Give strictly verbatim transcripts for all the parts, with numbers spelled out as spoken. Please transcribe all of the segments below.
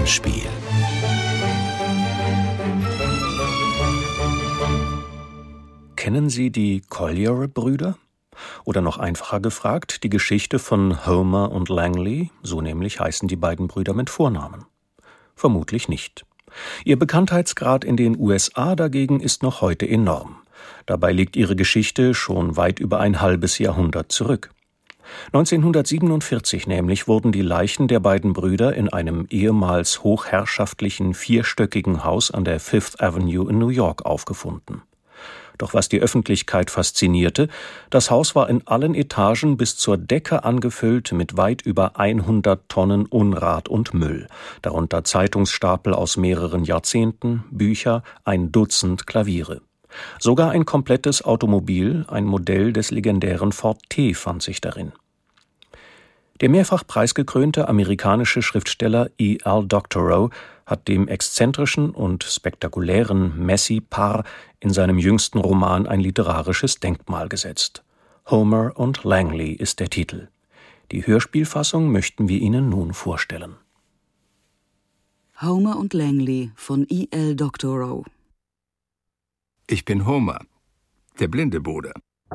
Hörspiel. Kennen Sie die Collyer-Brüder? Oder noch einfacher gefragt, die Geschichte von Homer und Langley, so nämlich heißen die beiden Brüder mit Vornamen? Vermutlich nicht. Ihr Bekanntheitsgrad in den U S A dagegen ist noch heute enorm. Dabei liegt ihre Geschichte schon weit über ein halbes Jahrhundert zurück. neunzehnhundertsiebenundvierzig nämlich wurden die Leichen der beiden Brüder in einem ehemals hochherrschaftlichen vierstöckigen Haus an der Fifth Avenue in New York aufgefunden. Doch was die Öffentlichkeit faszinierte, das Haus war in allen Etagen bis zur Decke angefüllt mit weit über hundert Tonnen Unrat und Müll, darunter Zeitungsstapel aus mehreren Jahrzehnten, Bücher, ein Dutzend Klaviere. Sogar ein komplettes Automobil, ein Modell des legendären Ford T, fand sich darin. Der mehrfach preisgekrönte amerikanische Schriftsteller E L Doctorow hat dem exzentrischen und spektakulären Messi-Paar in seinem jüngsten Roman ein literarisches Denkmal gesetzt. Homer und Langley ist der Titel. Die Hörspielfassung möchten wir Ihnen nun vorstellen. Homer und Langley von E L Doctorow. Ich bin Homer, der blinde Bruder.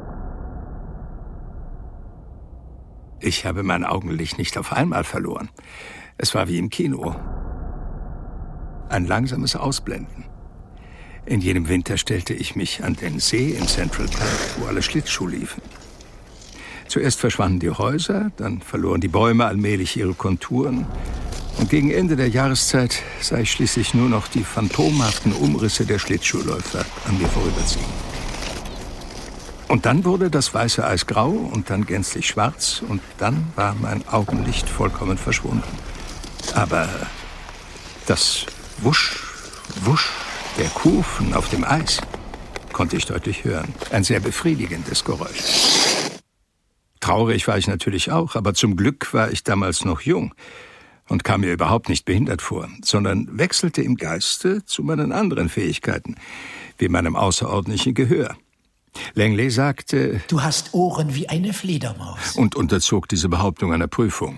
Ich habe mein Augenlicht nicht auf einmal verloren. Es war wie im Kino. Ein langsames Ausblenden. In jenem Winter stellte ich mich an den See in Central Park, wo alle Schlittschuh liefen. Zuerst verschwanden die Häuser, dann verloren die Bäume allmählich ihre Konturen. Und gegen Ende der Jahreszeit sah ich schließlich nur noch die phantomhaften Umrisse der Schlittschuhläufer an mir vorüberziehen. Und dann wurde das weiße Eis grau und dann gänzlich schwarz und dann war mein Augenlicht vollkommen verschwunden. Aber das Wusch, Wusch der Kufen auf dem Eis konnte ich deutlich hören. Ein sehr befriedigendes Geräusch. Traurig war ich natürlich auch, aber zum Glück war ich damals noch jung und kam mir überhaupt nicht behindert vor, sondern wechselte im Geiste zu meinen anderen Fähigkeiten, wie meinem außerordentlichen Gehör. Langley sagte, du hast Ohren wie eine Fledermaus. Und unterzog diese Behauptung einer Prüfung.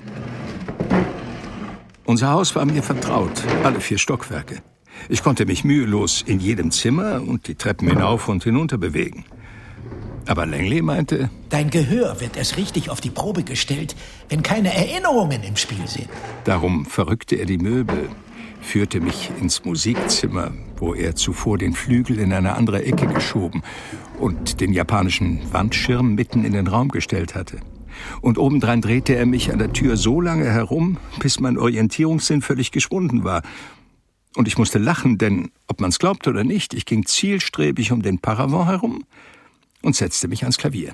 Unser Haus war mir vertraut, alle vier Stockwerke. Ich konnte mich mühelos in jedem Zimmer und die Treppen hinauf und hinunter bewegen. Aber Langley meinte, dein Gehör wird erst richtig auf die Probe gestellt, wenn keine Erinnerungen im Spiel sind. Darum verrückte er die Möbel, führte mich ins Musikzimmer, wo er zuvor den Flügel in eine andere Ecke geschoben und den japanischen Wandschirm mitten in den Raum gestellt hatte. Und obendrein drehte er mich an der Tür so lange herum, bis mein Orientierungssinn völlig geschwunden war. Und ich musste lachen, denn, ob man's glaubt oder nicht, ich ging zielstrebig um den Paravent herum und setzte mich ans Klavier.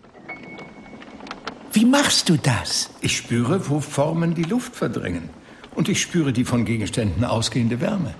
Wie machst du das? Ich spüre, wo Formen die Luft verdrängen. Und ich spüre die von Gegenständen ausgehende Wärme.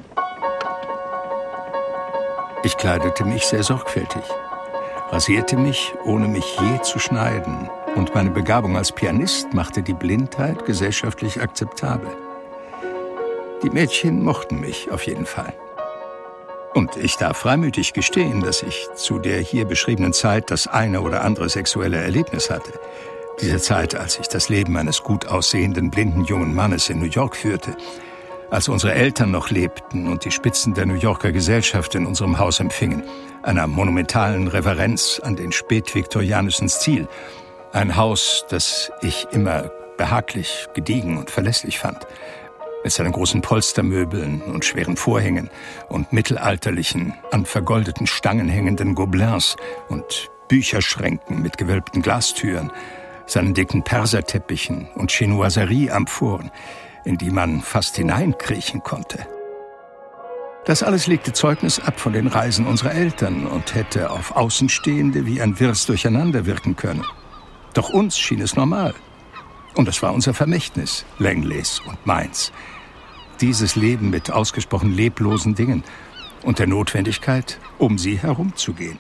Ich kleidete mich sehr sorgfältig, rasierte mich, ohne mich je zu schneiden. Und meine Begabung als Pianist machte die Blindheit gesellschaftlich akzeptabel. Die Mädchen mochten mich auf jeden Fall. Und ich darf freimütig gestehen, dass ich zu der hier beschriebenen Zeit das eine oder andere sexuelle Erlebnis hatte. Diese Zeit, als ich das Leben eines gut aussehenden, blinden jungen Mannes in New York führte, als unsere Eltern noch lebten und die Spitzen der New Yorker Gesellschaft in unserem Haus empfingen, einer monumentalen Reverenz an den spätviktorianischen Stil, ein Haus, das ich immer behaglich, gediegen und verlässlich fand, mit seinen großen Polstermöbeln und schweren Vorhängen und mittelalterlichen, an vergoldeten Stangen hängenden Gobelins und Bücherschränken mit gewölbten Glastüren, seinen dicken Perserteppichen und Chinoiserie-Amphoren, in die man fast hineinkriechen konnte. Das alles legte Zeugnis ab von den Reisen unserer Eltern und hätte auf Außenstehende wie ein wirres Durcheinander wirken können. Doch uns schien es normal. Und es war unser Vermächtnis, Langleys und meins. Dieses Leben mit ausgesprochen leblosen Dingen und der Notwendigkeit, um sie herumzugehen.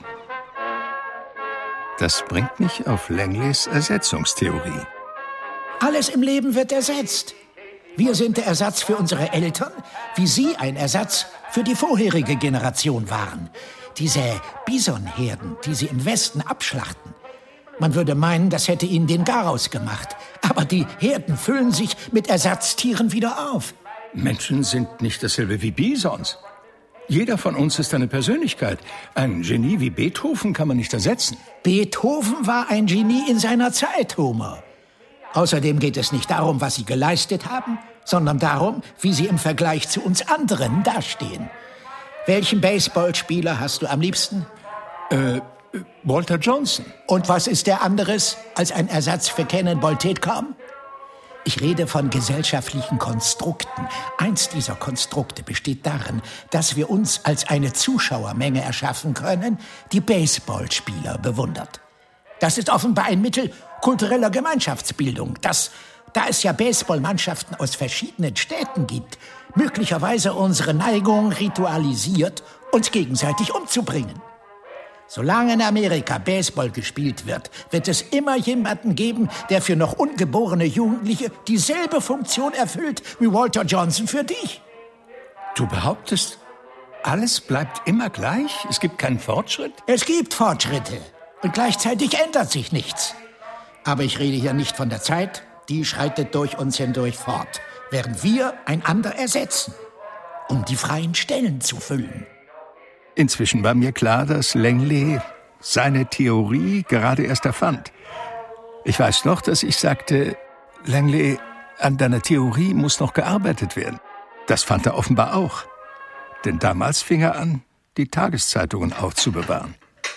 Das bringt mich auf Langleys Ersetzungstheorie. Alles im Leben wird ersetzt. Wir sind der Ersatz für unsere Eltern, wie sie ein Ersatz für die vorherige Generation waren. Diese Bisonherden, die sie im Westen abschlachten. Man würde meinen, das hätte ihnen den Garaus gemacht. Aber die Herden füllen sich mit Ersatztieren wieder auf. Menschen sind nicht dasselbe wie Bisons. Jeder von uns ist eine Persönlichkeit. Ein Genie wie Beethoven kann man nicht ersetzen. Beethoven war ein Genie in seiner Zeit, Homer. Außerdem geht es nicht darum, was sie geleistet haben, sondern darum, wie sie im Vergleich zu uns anderen dastehen. Welchen Baseballspieler hast du am liebsten? Äh, Walter Johnson. Und was ist der anderes als ein Ersatz für Cannonball Titcom? Ich rede von gesellschaftlichen Konstrukten. Eins dieser Konstrukte besteht darin, dass wir uns als eine Zuschauermenge erschaffen können, die Baseballspieler bewundert. Das ist offenbar ein Mittel kultureller Gemeinschaftsbildung, das, da es ja Baseballmannschaften aus verschiedenen Städten gibt, möglicherweise unsere Neigung ritualisiert, uns gegenseitig umzubringen. Solange in Amerika Baseball gespielt wird, wird es immer jemanden geben, der für noch ungeborene Jugendliche dieselbe Funktion erfüllt wie Walter Johnson für dich. Du behauptest, alles bleibt immer gleich? Es gibt keinen Fortschritt? Es gibt Fortschritte und gleichzeitig ändert sich nichts. Aber ich rede hier nicht von der Zeit, die schreitet durch uns hindurch fort, während wir einander ersetzen, um die freien Stellen zu füllen. Inzwischen war mir klar, dass Langley seine Theorie gerade erst erfand. Ich weiß noch, dass ich sagte, Langley, an deiner Theorie muss noch gearbeitet werden. Das fand er offenbar auch. Denn damals fing er an, die Tageszeitungen aufzubewahren.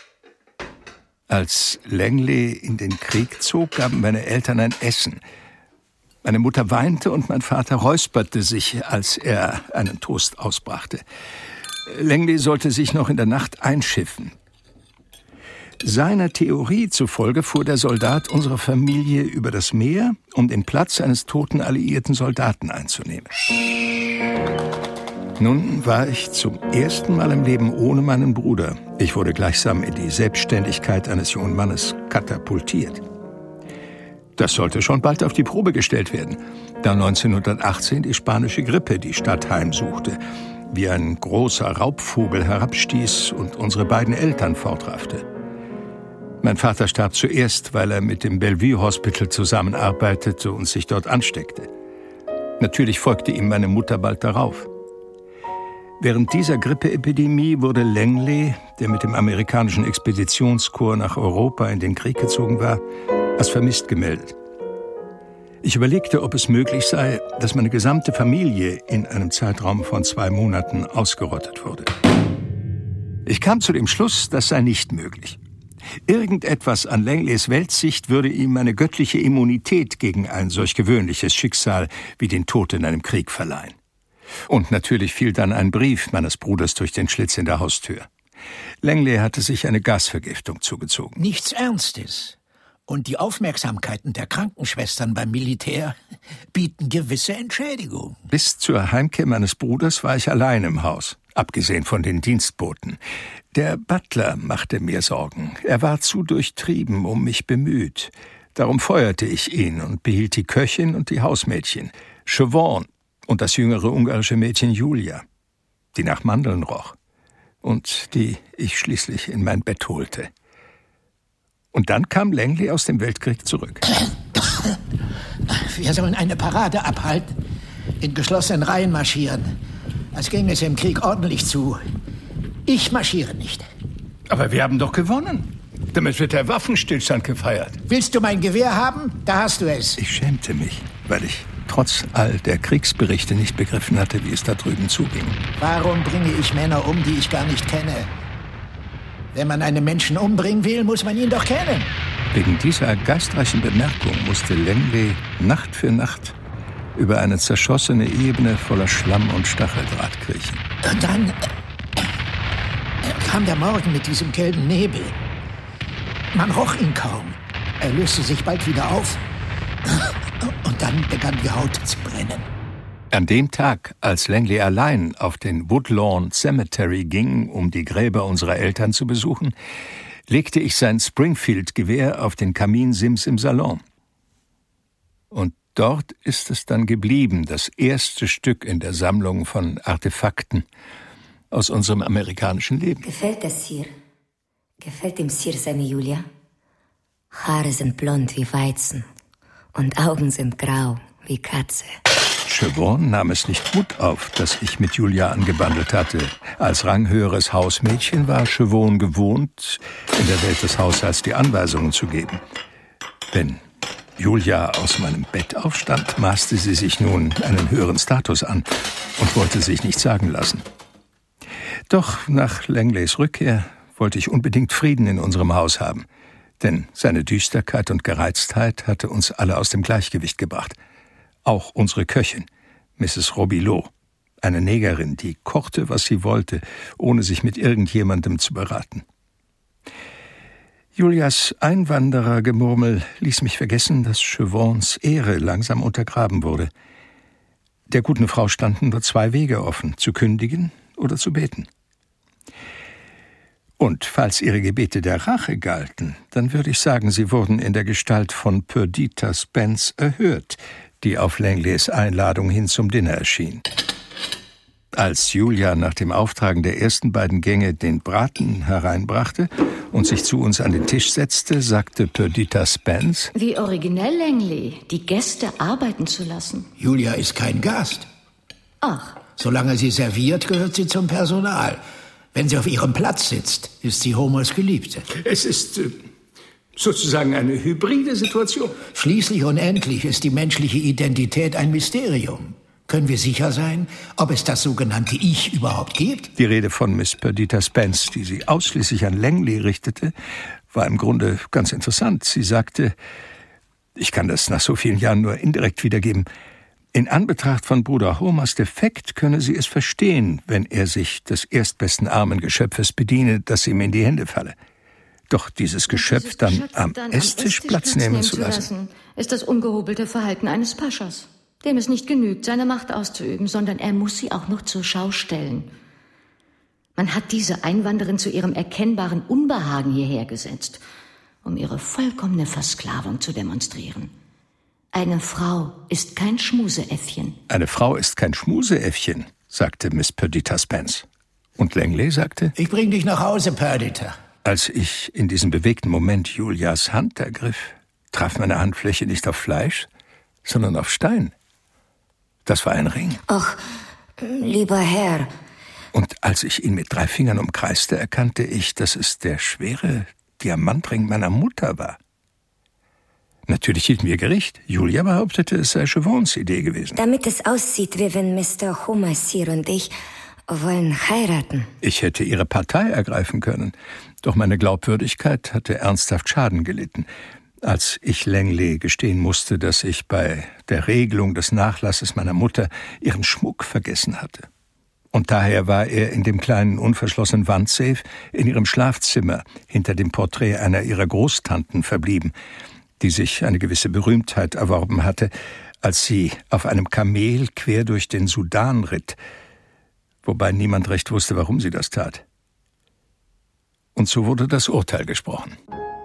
Als Langley in den Krieg zog, gaben meine Eltern ein Essen. Meine Mutter weinte und mein Vater räusperte sich, als er einen Toast ausbrachte. Langley sollte sich noch in der Nacht einschiffen. Seiner Theorie zufolge fuhr der Soldat unserer Familie über das Meer, um den Platz eines toten alliierten Soldaten einzunehmen. Nun war ich zum ersten Mal im Leben ohne meinen Bruder. Ich wurde gleichsam in die Selbstständigkeit eines jungen Mannes katapultiert. Das sollte schon bald auf die Probe gestellt werden, da neunzehnhundertachtzehn die spanische Grippe die Stadt heimsuchte, wie ein großer Raubvogel herabstieß und unsere beiden Eltern fortraffte. Mein Vater starb zuerst, weil er mit dem Bellevue Hospital zusammenarbeitete und sich dort ansteckte. Natürlich folgte ihm meine Mutter bald darauf. Während dieser Grippeepidemie wurde Langley, der mit dem amerikanischen Expeditionskorps nach Europa in den Krieg gezogen war, als vermisst gemeldet. Ich überlegte, ob es möglich sei, dass meine gesamte Familie in einem Zeitraum von zwei Monaten ausgerottet wurde. Ich kam zu dem Schluss, das sei nicht möglich. Irgendetwas an Langleys Weltsicht würde ihm eine göttliche Immunität gegen ein solch gewöhnliches Schicksal wie den Tod in einem Krieg verleihen. Und natürlich fiel dann ein Brief meines Bruders durch den Schlitz in der Haustür. Langley hatte sich eine Gasvergiftung zugezogen. Nichts Ernstes. Und die Aufmerksamkeiten der Krankenschwestern beim Militär bieten gewisse Entschädigung. Bis zur Heimkehr meines Bruders war ich allein im Haus, abgesehen von den Dienstboten. Der Butler machte mir Sorgen. Er war zu durchtrieben, um mich bemüht. Darum feuerte ich ihn und behielt die Köchin und die Hausmädchen, Siobhan und das jüngere ungarische Mädchen Julia, die nach Mandeln roch und die ich schließlich in mein Bett holte. Und dann kam Langley aus dem Weltkrieg zurück. Wir sollen eine Parade abhalten, in geschlossenen Reihen marschieren, als ging es im Krieg ordentlich zu. Ich marschiere nicht. Aber wir haben doch gewonnen. Damit wird der Waffenstillstand gefeiert. Willst du mein Gewehr haben? Da hast du es. Ich schämte mich, weil ich trotz all der Kriegsberichte nicht begriffen hatte, wie es da drüben zuging. Warum bringe ich Männer um, die ich gar nicht kenne? Wenn man einen Menschen umbringen will, muss man ihn doch kennen. Wegen dieser geistreichen Bemerkung musste Langley Nacht für Nacht über eine zerschossene Ebene voller Schlamm und Stacheldraht kriechen. Und dann äh, kam der Morgen mit diesem gelben Nebel. Man roch ihn kaum. Er löste sich bald wieder auf. Und dann begann die Haut zu brennen. An dem Tag, als Langley allein auf den Woodlawn Cemetery ging, um die Gräber unserer Eltern zu besuchen, legte ich sein Springfield-Gewehr auf den Kaminsims im Salon. Und dort ist es dann geblieben, das erste Stück in der Sammlung von Artefakten aus unserem amerikanischen Leben. Gefällt das Sir? Gefällt dem Sir seine Julia? Haare sind blond wie Weizen und Augen sind grau wie Katze. Siobhan nahm es nicht gut auf, dass ich mit Julia angebandelt hatte. Als ranghöheres Hausmädchen war Siobhan gewohnt, in der Welt des Haushalts die Anweisungen zu geben. Wenn Julia aus meinem Bett aufstand, maßte sie sich nun einen höheren Status an und wollte sich nichts sagen lassen. Doch nach Langleys Rückkehr wollte ich unbedingt Frieden in unserem Haus haben, denn seine Düsterkeit und Gereiztheit hatte uns alle aus dem Gleichgewicht gebracht. Auch unsere Köchin, Misses Robilot, eine Negerin, die kochte, was sie wollte, ohne sich mit irgendjemandem zu beraten. Julias Einwanderergemurmel ließ mich vergessen, dass Siobhans Ehre langsam untergraben wurde. Der guten Frau standen nur zwei Wege offen, zu kündigen oder zu beten. Und falls ihre Gebete der Rache galten, dann würde ich sagen, sie wurden in der Gestalt von Perdita Spence erhört, die auf Langleys Einladung hin zum Dinner erschien. Als Julia nach dem Auftragen der ersten beiden Gänge den Braten hereinbrachte und sich zu uns an den Tisch setzte, sagte Perdita Spence: Wie originell, Langley, die Gäste arbeiten zu lassen. Julia ist kein Gast. Ach. Solange sie serviert, gehört sie zum Personal. Wenn sie auf ihrem Platz sitzt, ist sie Homers Geliebte. Es ist äh, sozusagen eine hybride Situation. Schließlich und endlich ist die menschliche Identität ein Mysterium. Können wir sicher sein, ob es das sogenannte Ich überhaupt gibt? Die Rede von Miss Perdita Spence, die sie ausschließlich an Langley richtete, war im Grunde ganz interessant. Sie sagte, ich kann das nach so vielen Jahren nur indirekt wiedergeben, in Anbetracht von Bruder Homers Defekt könne sie es verstehen, wenn er sich des erstbesten armen Geschöpfes bediene, das ihm in die Hände falle. Doch dieses Geschöpf, dieses Geschöpf dann, am, dann am Esstisch Platz, Platz nehmen zu lassen, lassen, ist das ungehobelte Verhalten eines Paschas, dem es nicht genügt, seine Macht auszuüben, sondern er muss sie auch noch zur Schau stellen. Man hat diese Einwanderin zu ihrem erkennbaren Unbehagen hierher gesetzt, um ihre vollkommene Versklavung zu demonstrieren. Eine Frau ist kein Schmuseäffchen. Eine Frau ist kein Schmuseäffchen, sagte Miss Perdita Spence. Und Langley sagte: Ich bring dich nach Hause, Perdita. Als ich in diesem bewegten Moment Julias Hand ergriff, traf meine Handfläche nicht auf Fleisch, sondern auf Stein. Das war ein Ring. Ach, lieber Herr. Und als ich ihn mit drei Fingern umkreiste, erkannte ich, dass es der schwere Diamantring meiner Mutter war. Natürlich hielten wir Gericht. Julia behauptete, es sei Siobhans Idee gewesen. Damit es aussieht, wie wenn Mister Homer, Sir und ich wollen heiraten. Ich hätte ihre Partei ergreifen können. Doch meine Glaubwürdigkeit hatte ernsthaft Schaden gelitten, als ich Langley gestehen musste, dass ich bei der Regelung des Nachlasses meiner Mutter ihren Schmuck vergessen hatte. Und daher war er in dem kleinen, unverschlossenen Wandsafe in ihrem Schlafzimmer hinter dem Porträt einer ihrer Großtanten verblieben, die sich eine gewisse Berühmtheit erworben hatte, als sie auf einem Kamel quer durch den Sudan ritt, wobei niemand recht wusste, warum sie das tat. Und so wurde das Urteil gesprochen.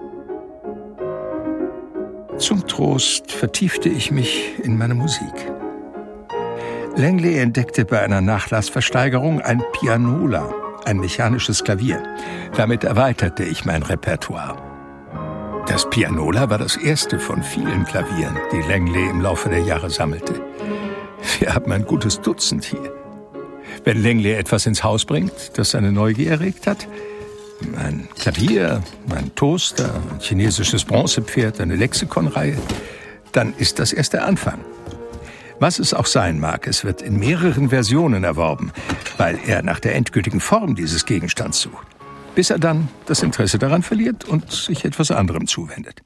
Zum Trost vertiefte ich mich in meine Musik. Langley entdeckte bei einer Nachlassversteigerung ein Pianola, ein mechanisches Klavier. Damit erweiterte ich mein Repertoire. Das Pianola war das erste von vielen Klavieren, die Langley im Laufe der Jahre sammelte. Wir haben ein gutes Dutzend hier. Wenn Langley etwas ins Haus bringt, das seine Neugier erregt hat, ein Klavier, ein Toaster, ein chinesisches Bronzepferd, eine Lexikonreihe, dann ist das erst der Anfang. Was es auch sein mag, es wird in mehreren Versionen erworben, weil er nach der endgültigen Form dieses Gegenstands sucht, bis er dann das Interesse daran verliert und sich etwas anderem zuwendet.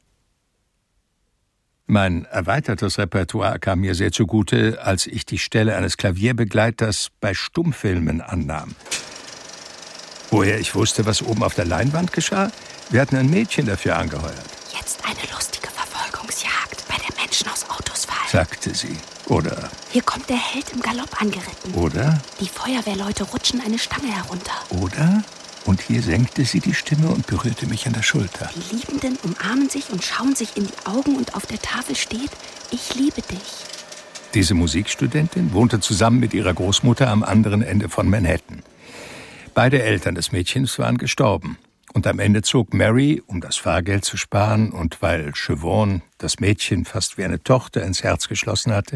Mein erweitertes Repertoire kam mir sehr zugute, als ich die Stelle eines Klavierbegleiters bei Stummfilmen annahm. Woher ich wusste, was oben auf der Leinwand geschah? Wir hatten ein Mädchen dafür angeheuert. Jetzt eine lustige Verfolgungsjagd, bei der Menschen aus Autos fallen, sagte sie. Oder: Hier kommt der Held im Galopp angeritten. Oder: Die Feuerwehrleute rutschen eine Stange herunter. Oder: Und hier senkte sie die Stimme und berührte mich an der Schulter. Die Liebenden umarmen sich und schauen sich in die Augen und auf der Tafel steht: Ich liebe dich. Diese Musikstudentin wohnte zusammen mit ihrer Großmutter am anderen Ende von Manhattan. Beide Eltern des Mädchens waren gestorben. Und am Ende zog Mary, um das Fahrgeld zu sparen und weil Siobhan das Mädchen fast wie eine Tochter ins Herz geschlossen hatte,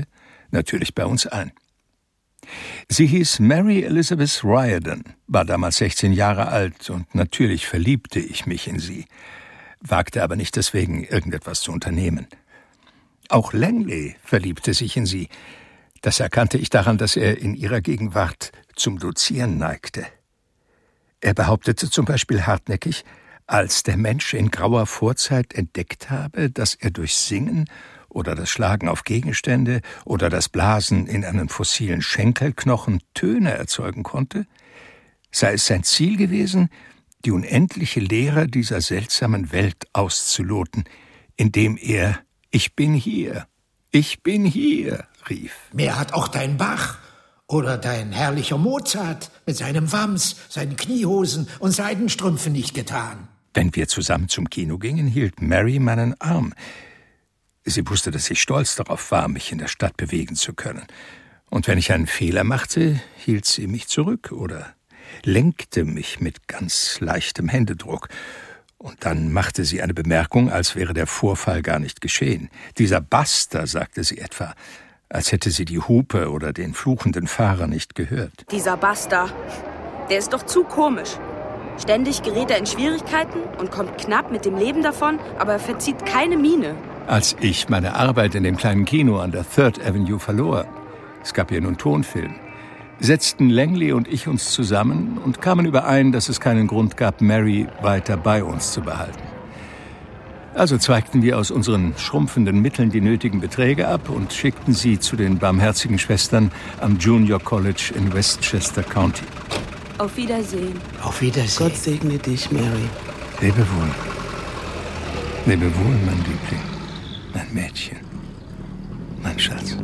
natürlich bei uns ein. Sie hieß Mary Elizabeth Riordan, war damals sechzehn Jahre alt und natürlich verliebte ich mich in sie, wagte aber nicht deswegen irgendetwas zu unternehmen. Auch Langley verliebte sich in sie. Das erkannte ich daran, dass er in ihrer Gegenwart zum Dozieren neigte. Er behauptete zum Beispiel hartnäckig, als der Mensch in grauer Vorzeit entdeckt habe, dass er durch Singen oder das Schlagen auf Gegenstände oder das Blasen in einen fossilen Schenkelknochen Töne erzeugen konnte, sei es sein Ziel gewesen, die unendliche Leere dieser seltsamen Welt auszuloten, indem er »Ich bin hier, ich bin hier« rief. Mehr hat auch dein Bach oder dein herrlicher Mozart mit seinem Wams, seinen Kniehosen und Seidenstrümpfen nicht getan. Wenn wir zusammen zum Kino gingen, hielt Mary meinen Arm. Sie wusste, dass ich stolz darauf war, mich in der Stadt bewegen zu können. Und wenn ich einen Fehler machte, hielt sie mich zurück oder lenkte mich mit ganz leichtem Händedruck. Und dann machte sie eine Bemerkung, als wäre der Vorfall gar nicht geschehen. »Dieser Buster«, sagte sie etwa, als hätte sie die Hupe oder den fluchenden Fahrer nicht gehört. »Dieser Buster, der ist doch zu komisch. Ständig gerät er in Schwierigkeiten und kommt knapp mit dem Leben davon, aber er verzieht keine Miene.« Als ich meine Arbeit in dem kleinen Kino an der Third Avenue verlor, es gab ja nun Tonfilm, setzten Langley und ich uns zusammen und kamen überein, dass es keinen Grund gab, Mary weiter bei uns zu behalten. Also zweigten wir aus unseren schrumpfenden Mitteln die nötigen Beträge ab und schickten sie zu den barmherzigen Schwestern am Junior College in Westchester County. Auf Wiedersehen. Auf Wiedersehen. Gott segne dich, Mary. Lebe wohl. Lebe wohl, mein Liebling. Mein Mädchen. Mein Schatz.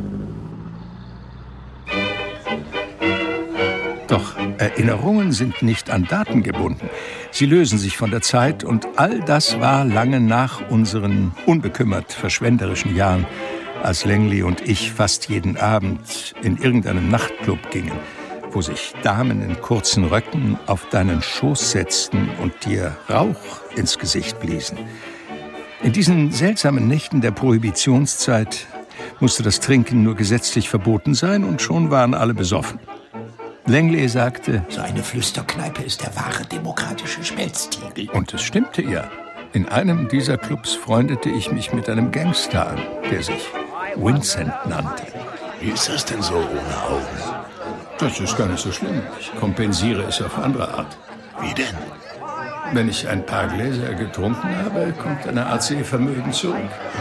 Doch Erinnerungen sind nicht an Daten gebunden. Sie lösen sich von der Zeit und all das war lange nach unseren unbekümmert verschwenderischen Jahren, als Langley und ich fast jeden Abend in irgendeinem Nachtclub gingen, wo sich Damen in kurzen Röcken auf deinen Schoß setzten und dir Rauch ins Gesicht bliesen. In diesen seltsamen Nächten der Prohibitionszeit musste das Trinken nur gesetzlich verboten sein und schon waren alle besoffen. Langley sagte, so eine Flüsterkneipe ist der wahre demokratische Schmelztiegel. Und es stimmte ja. In einem dieser Clubs freundete ich mich mit einem Gangster an, der sich Vincent nannte. Wie ist das denn so ohne Augen? Das ist gar nicht so schlimm. Ich kompensiere es auf andere Art. Wie denn? Wenn ich ein paar Gläser getrunken habe, kommt eine Art Sehvermögen zurück.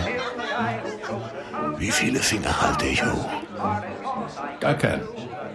Wie viele Finger halte ich hoch? Gar keinen.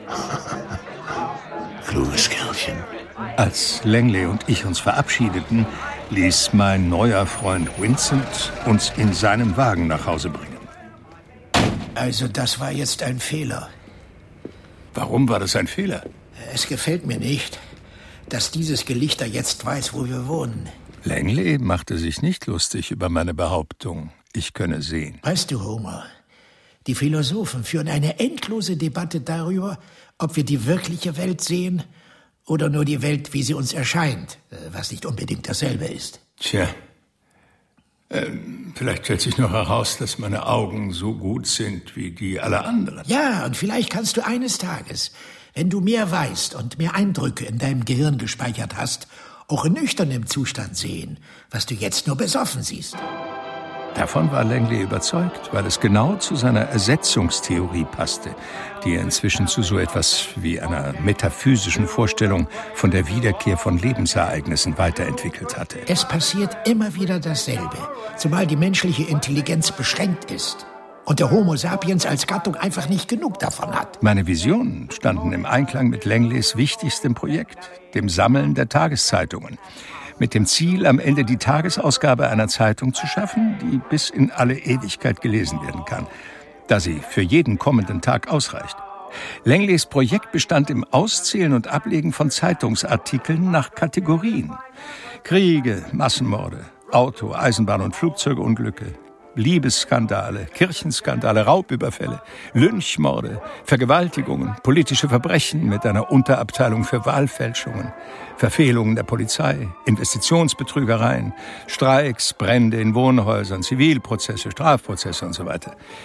Kluges Kerlchen. Als Langley und ich uns verabschiedeten, ließ mein neuer Freund Vincent uns in seinem Wagen nach Hause bringen. Also das war jetzt ein Fehler. Warum war das ein Fehler? Es gefällt mir nicht, dass dieses Gelichter jetzt weiß, wo wir wohnen. Langley machte sich nicht lustig über meine Behauptung, ich könne sehen. Weißt du, Homer, die Philosophen führen eine endlose Debatte darüber, ob wir die wirkliche Welt sehen oder nur die Welt, wie sie uns erscheint, was nicht unbedingt dasselbe ist. Tja, ähm, vielleicht stellt sich noch heraus, dass meine Augen so gut sind wie die aller anderen. Ja, und vielleicht kannst du eines Tages, wenn du mehr weißt und mehr Eindrücke in deinem Gehirn gespeichert hast, auch in nüchternem Zustand sehen, was du jetzt nur besoffen siehst. Davon war Langley überzeugt, weil es genau zu seiner Ersetzungstheorie passte, die er inzwischen zu so etwas wie einer metaphysischen Vorstellung von der Wiederkehr von Lebensereignissen weiterentwickelt hatte. Es passiert immer wieder dasselbe, zumal die menschliche Intelligenz beschränkt ist und der Homo sapiens als Gattung einfach nicht genug davon hat. Meine Visionen standen im Einklang mit Langleys wichtigstem Projekt, dem Sammeln der Tageszeitungen. Mit dem Ziel, am Ende die Tagesausgabe einer Zeitung zu schaffen, die bis in alle Ewigkeit gelesen werden kann, da sie für jeden kommenden Tag ausreicht. Langleys Projekt bestand im Auszählen und Ablegen von Zeitungsartikeln nach Kategorien. Kriege, Massenmorde, Auto-, Eisenbahn- und Flugzeugunglücke, Liebesskandale, Kirchenskandale, Raubüberfälle, Lynchmorde, Vergewaltigungen, politische Verbrechen mit einer Unterabteilung für Wahlfälschungen, Verfehlungen der Polizei, Investitionsbetrügereien, Streiks, Brände in Wohnhäusern, Zivilprozesse, Strafprozesse und so weiter.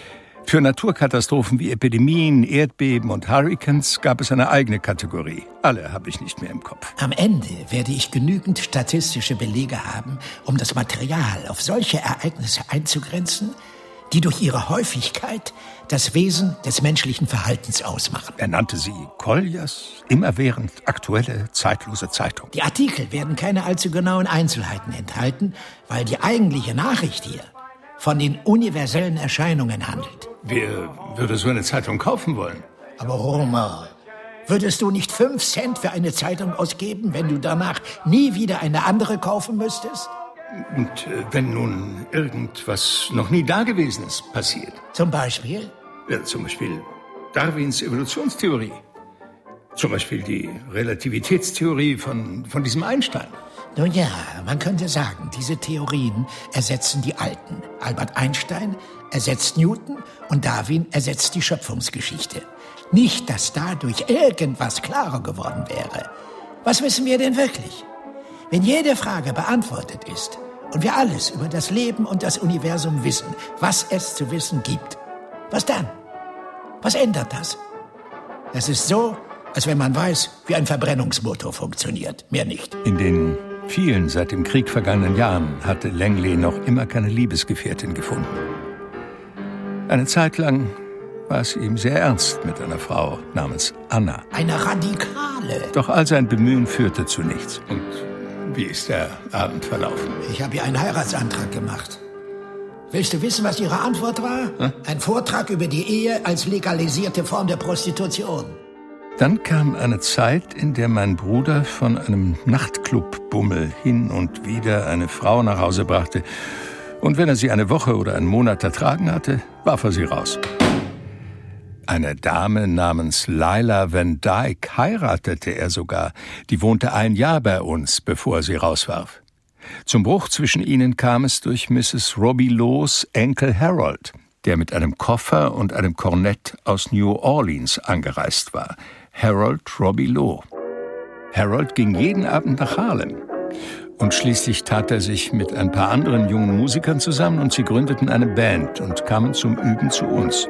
Für Naturkatastrophen wie Epidemien, Erdbeben und Hurrikans gab es eine eigene Kategorie. Alle habe ich nicht mehr im Kopf. Am Ende werde ich genügend statistische Belege haben, um das Material auf solche Ereignisse einzugrenzen, die durch ihre Häufigkeit das Wesen des menschlichen Verhaltens ausmachen. Er nannte sie Koljas, immerwährend aktuelle, zeitlose Zeitung. Die Artikel werden keine allzu genauen Einzelheiten enthalten, weil die eigentliche Nachricht hier von den universellen Erscheinungen handelt. Wer würde so eine Zeitung kaufen wollen? Aber Romer, würdest du nicht fünf Cent für eine Zeitung ausgeben, wenn du danach nie wieder eine andere kaufen müsstest? Und äh, wenn nun irgendwas noch nie Dagewesenes passiert? Zum Beispiel? Ja, zum Beispiel Darwins Evolutionstheorie. Zum Beispiel die Relativitätstheorie von, von diesem Einstein. Nun ja, man könnte sagen, diese Theorien ersetzen die alten. Albert Einstein ersetzt Newton und Darwin ersetzt die Schöpfungsgeschichte. Nicht, dass dadurch irgendwas klarer geworden wäre. Was wissen wir denn wirklich? Wenn jede Frage beantwortet ist und wir alles über das Leben und das Universum wissen, was es zu wissen gibt, was dann? Was ändert das? Es ist so, als wenn man weiß, wie ein Verbrennungsmotor funktioniert. Mehr nicht. In den vielen seit dem Krieg vergangenen Jahren hatte Langley noch immer keine Liebesgefährtin gefunden. Eine Zeit lang war es ihm sehr ernst mit einer Frau namens Anna. Eine Radikale. Doch all sein Bemühen führte zu nichts. Und wie ist der Abend verlaufen? Ich habe ihr einen Heiratsantrag gemacht. Willst du wissen, was ihre Antwort war? Hm? Ein Vortrag über die Ehe als legalisierte Form der Prostitution. Dann kam eine Zeit, in der mein Bruder von einem Nachtclub-Bummel hin und wieder eine Frau nach Hause brachte. Und wenn er sie eine Woche oder einen Monat ertragen hatte, warf er sie raus. Eine Dame namens Lila Van Dyke heiratete er sogar. Die wohnte ein Jahr bei uns, bevor er sie rauswarf. Zum Bruch zwischen ihnen kam es durch Misses Robbie Lowe's Enkel Harold, der mit einem Koffer und einem Kornett aus New Orleans angereist war. Harold Robbie Lowe. Harold ging jeden Abend nach Harlem. Und schließlich tat er sich mit ein paar anderen jungen Musikern zusammen und sie gründeten eine Band und kamen zum Üben zu uns.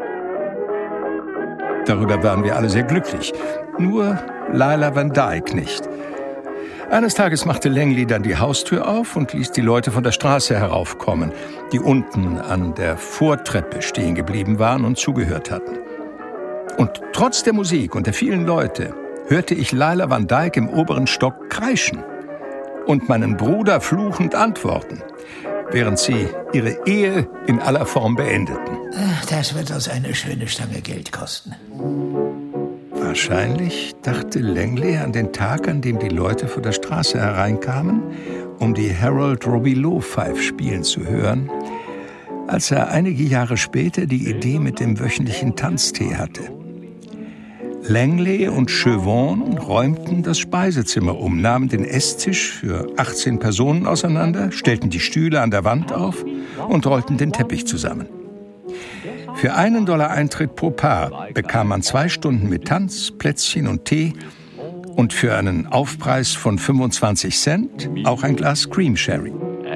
Darüber waren wir alle sehr glücklich. Nur Lila Van Dyke nicht. Eines Tages machte Langley dann die Haustür auf und ließ die Leute von der Straße heraufkommen, die unten an der Vortreppe stehen geblieben waren und zugehört hatten. Und trotz der Musik und der vielen Leute hörte ich Lila Van Dyke im oberen Stock kreischen und meinen Bruder fluchend antworten, während sie ihre Ehe in aller Form beendeten. Das wird uns eine schöne Stange Geld kosten. Wahrscheinlich dachte Langley an den Tag, an dem die Leute von der Straße hereinkamen, um die Harold Robbie Lowe Five spielen zu hören, als er einige Jahre später die Idee mit dem wöchentlichen Tanztee hatte. Langley und Chevron räumten das Speisezimmer um, nahmen den Esstisch für achtzehn Personen auseinander, stellten die Stühle an der Wand auf und rollten den Teppich zusammen. Für einen Dollar Eintritt pro Paar bekam man zwei Stunden mit Tanz, Plätzchen und Tee und für einen Aufpreis von fünfundzwanzig Cent auch ein Glas Cream Sherry.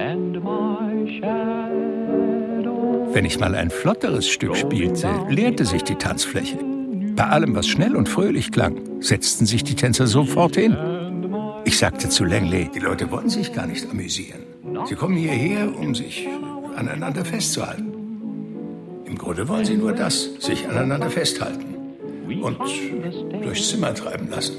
Wenn ich mal ein flotteres Stück spielte, leerte sich die Tanzfläche. Bei allem, was schnell und fröhlich klang, setzten sich die Tänzer sofort hin. Ich sagte zu Langley, die Leute wollen sich gar nicht amüsieren. Sie kommen hierher, um sich aneinander festzuhalten. Im Grunde wollen sie nur das, sich aneinander festhalten und durchs Zimmer treiben lassen.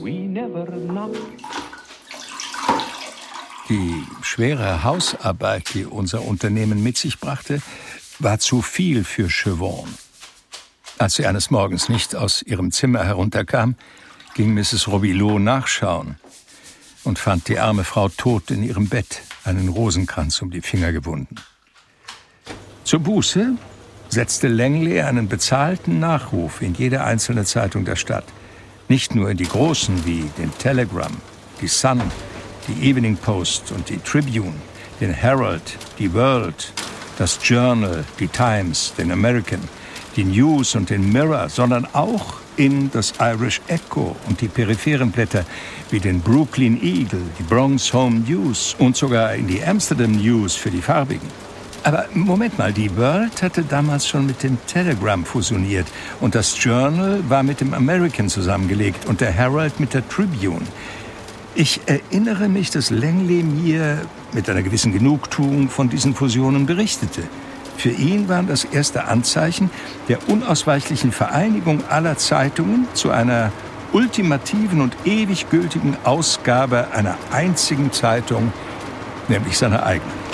Die schwere Hausarbeit, die unser Unternehmen mit sich brachte, war zu viel für Chevron. Als sie eines Morgens nicht aus ihrem Zimmer herunterkam, ging Misses Robbie Lowe nachschauen und fand die arme Frau tot in ihrem Bett, einen Rosenkranz um die Finger gewunden. Zur Buße setzte Langley einen bezahlten Nachruf in jede einzelne Zeitung der Stadt. Nicht nur in die großen wie den Telegram, die Sun, die Evening Post und die Tribune, den Herald, die World, das Journal, die Times, den American, die News und den Mirror, sondern auch in das Irish Echo und die peripheren Blätter wie den Brooklyn Eagle, die Bronx Home News und sogar in die Amsterdam News für die Farbigen. Aber Moment mal, die World hatte damals schon mit dem Telegram fusioniert und das Journal war mit dem American zusammengelegt und der Herald mit der Tribune. Ich erinnere mich, dass Langley mir mit einer gewissen Genugtuung von diesen Fusionen berichtete. Für ihn waren das erste Anzeichen der unausweichlichen Vereinigung aller Zeitungen zu einer ultimativen und ewig gültigen Ausgabe einer einzigen Zeitung, nämlich seiner eigenen.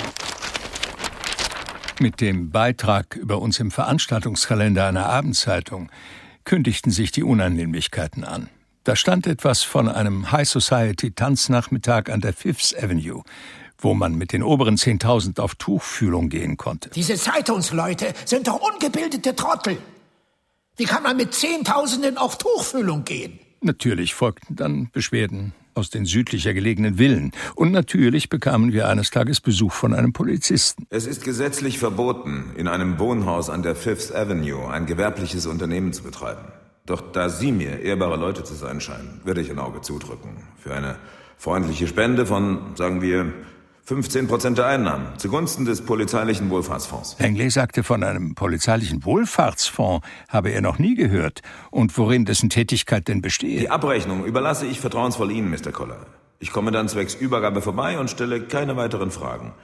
Mit dem Beitrag über uns im Veranstaltungskalender einer Abendzeitung kündigten sich die Unannehmlichkeiten an. Da stand etwas von einem High-Society-Tanznachmittag an der Fifth Avenue, wo man mit den oberen zehntausend auf Tuchfühlung gehen konnte. Diese Zeitungsleute sind doch ungebildete Trottel. Wie kann man mit Zehntausenden auf Tuchfühlung gehen? Natürlich folgten dann Beschwerden aus den südlicher gelegenen Villen. Und natürlich bekamen wir eines Tages Besuch von einem Polizisten. Es ist gesetzlich verboten, in einem Wohnhaus an der Fifth Avenue ein gewerbliches Unternehmen zu betreiben. Doch da Sie mir ehrbare Leute zu sein scheinen, würde ich ein Auge zudrücken. Für eine freundliche Spende von, sagen wir, fünfzehn Prozent der Einnahmen zugunsten des polizeilichen Wohlfahrtsfonds. Langley sagte, von einem polizeilichen Wohlfahrtsfonds habe er noch nie gehört und worin dessen Tätigkeit denn bestehe. Die Abrechnung überlasse ich vertrauensvoll Ihnen, Mister Koller. Ich komme dann zwecks Übergabe vorbei und stelle keine weiteren Fragen.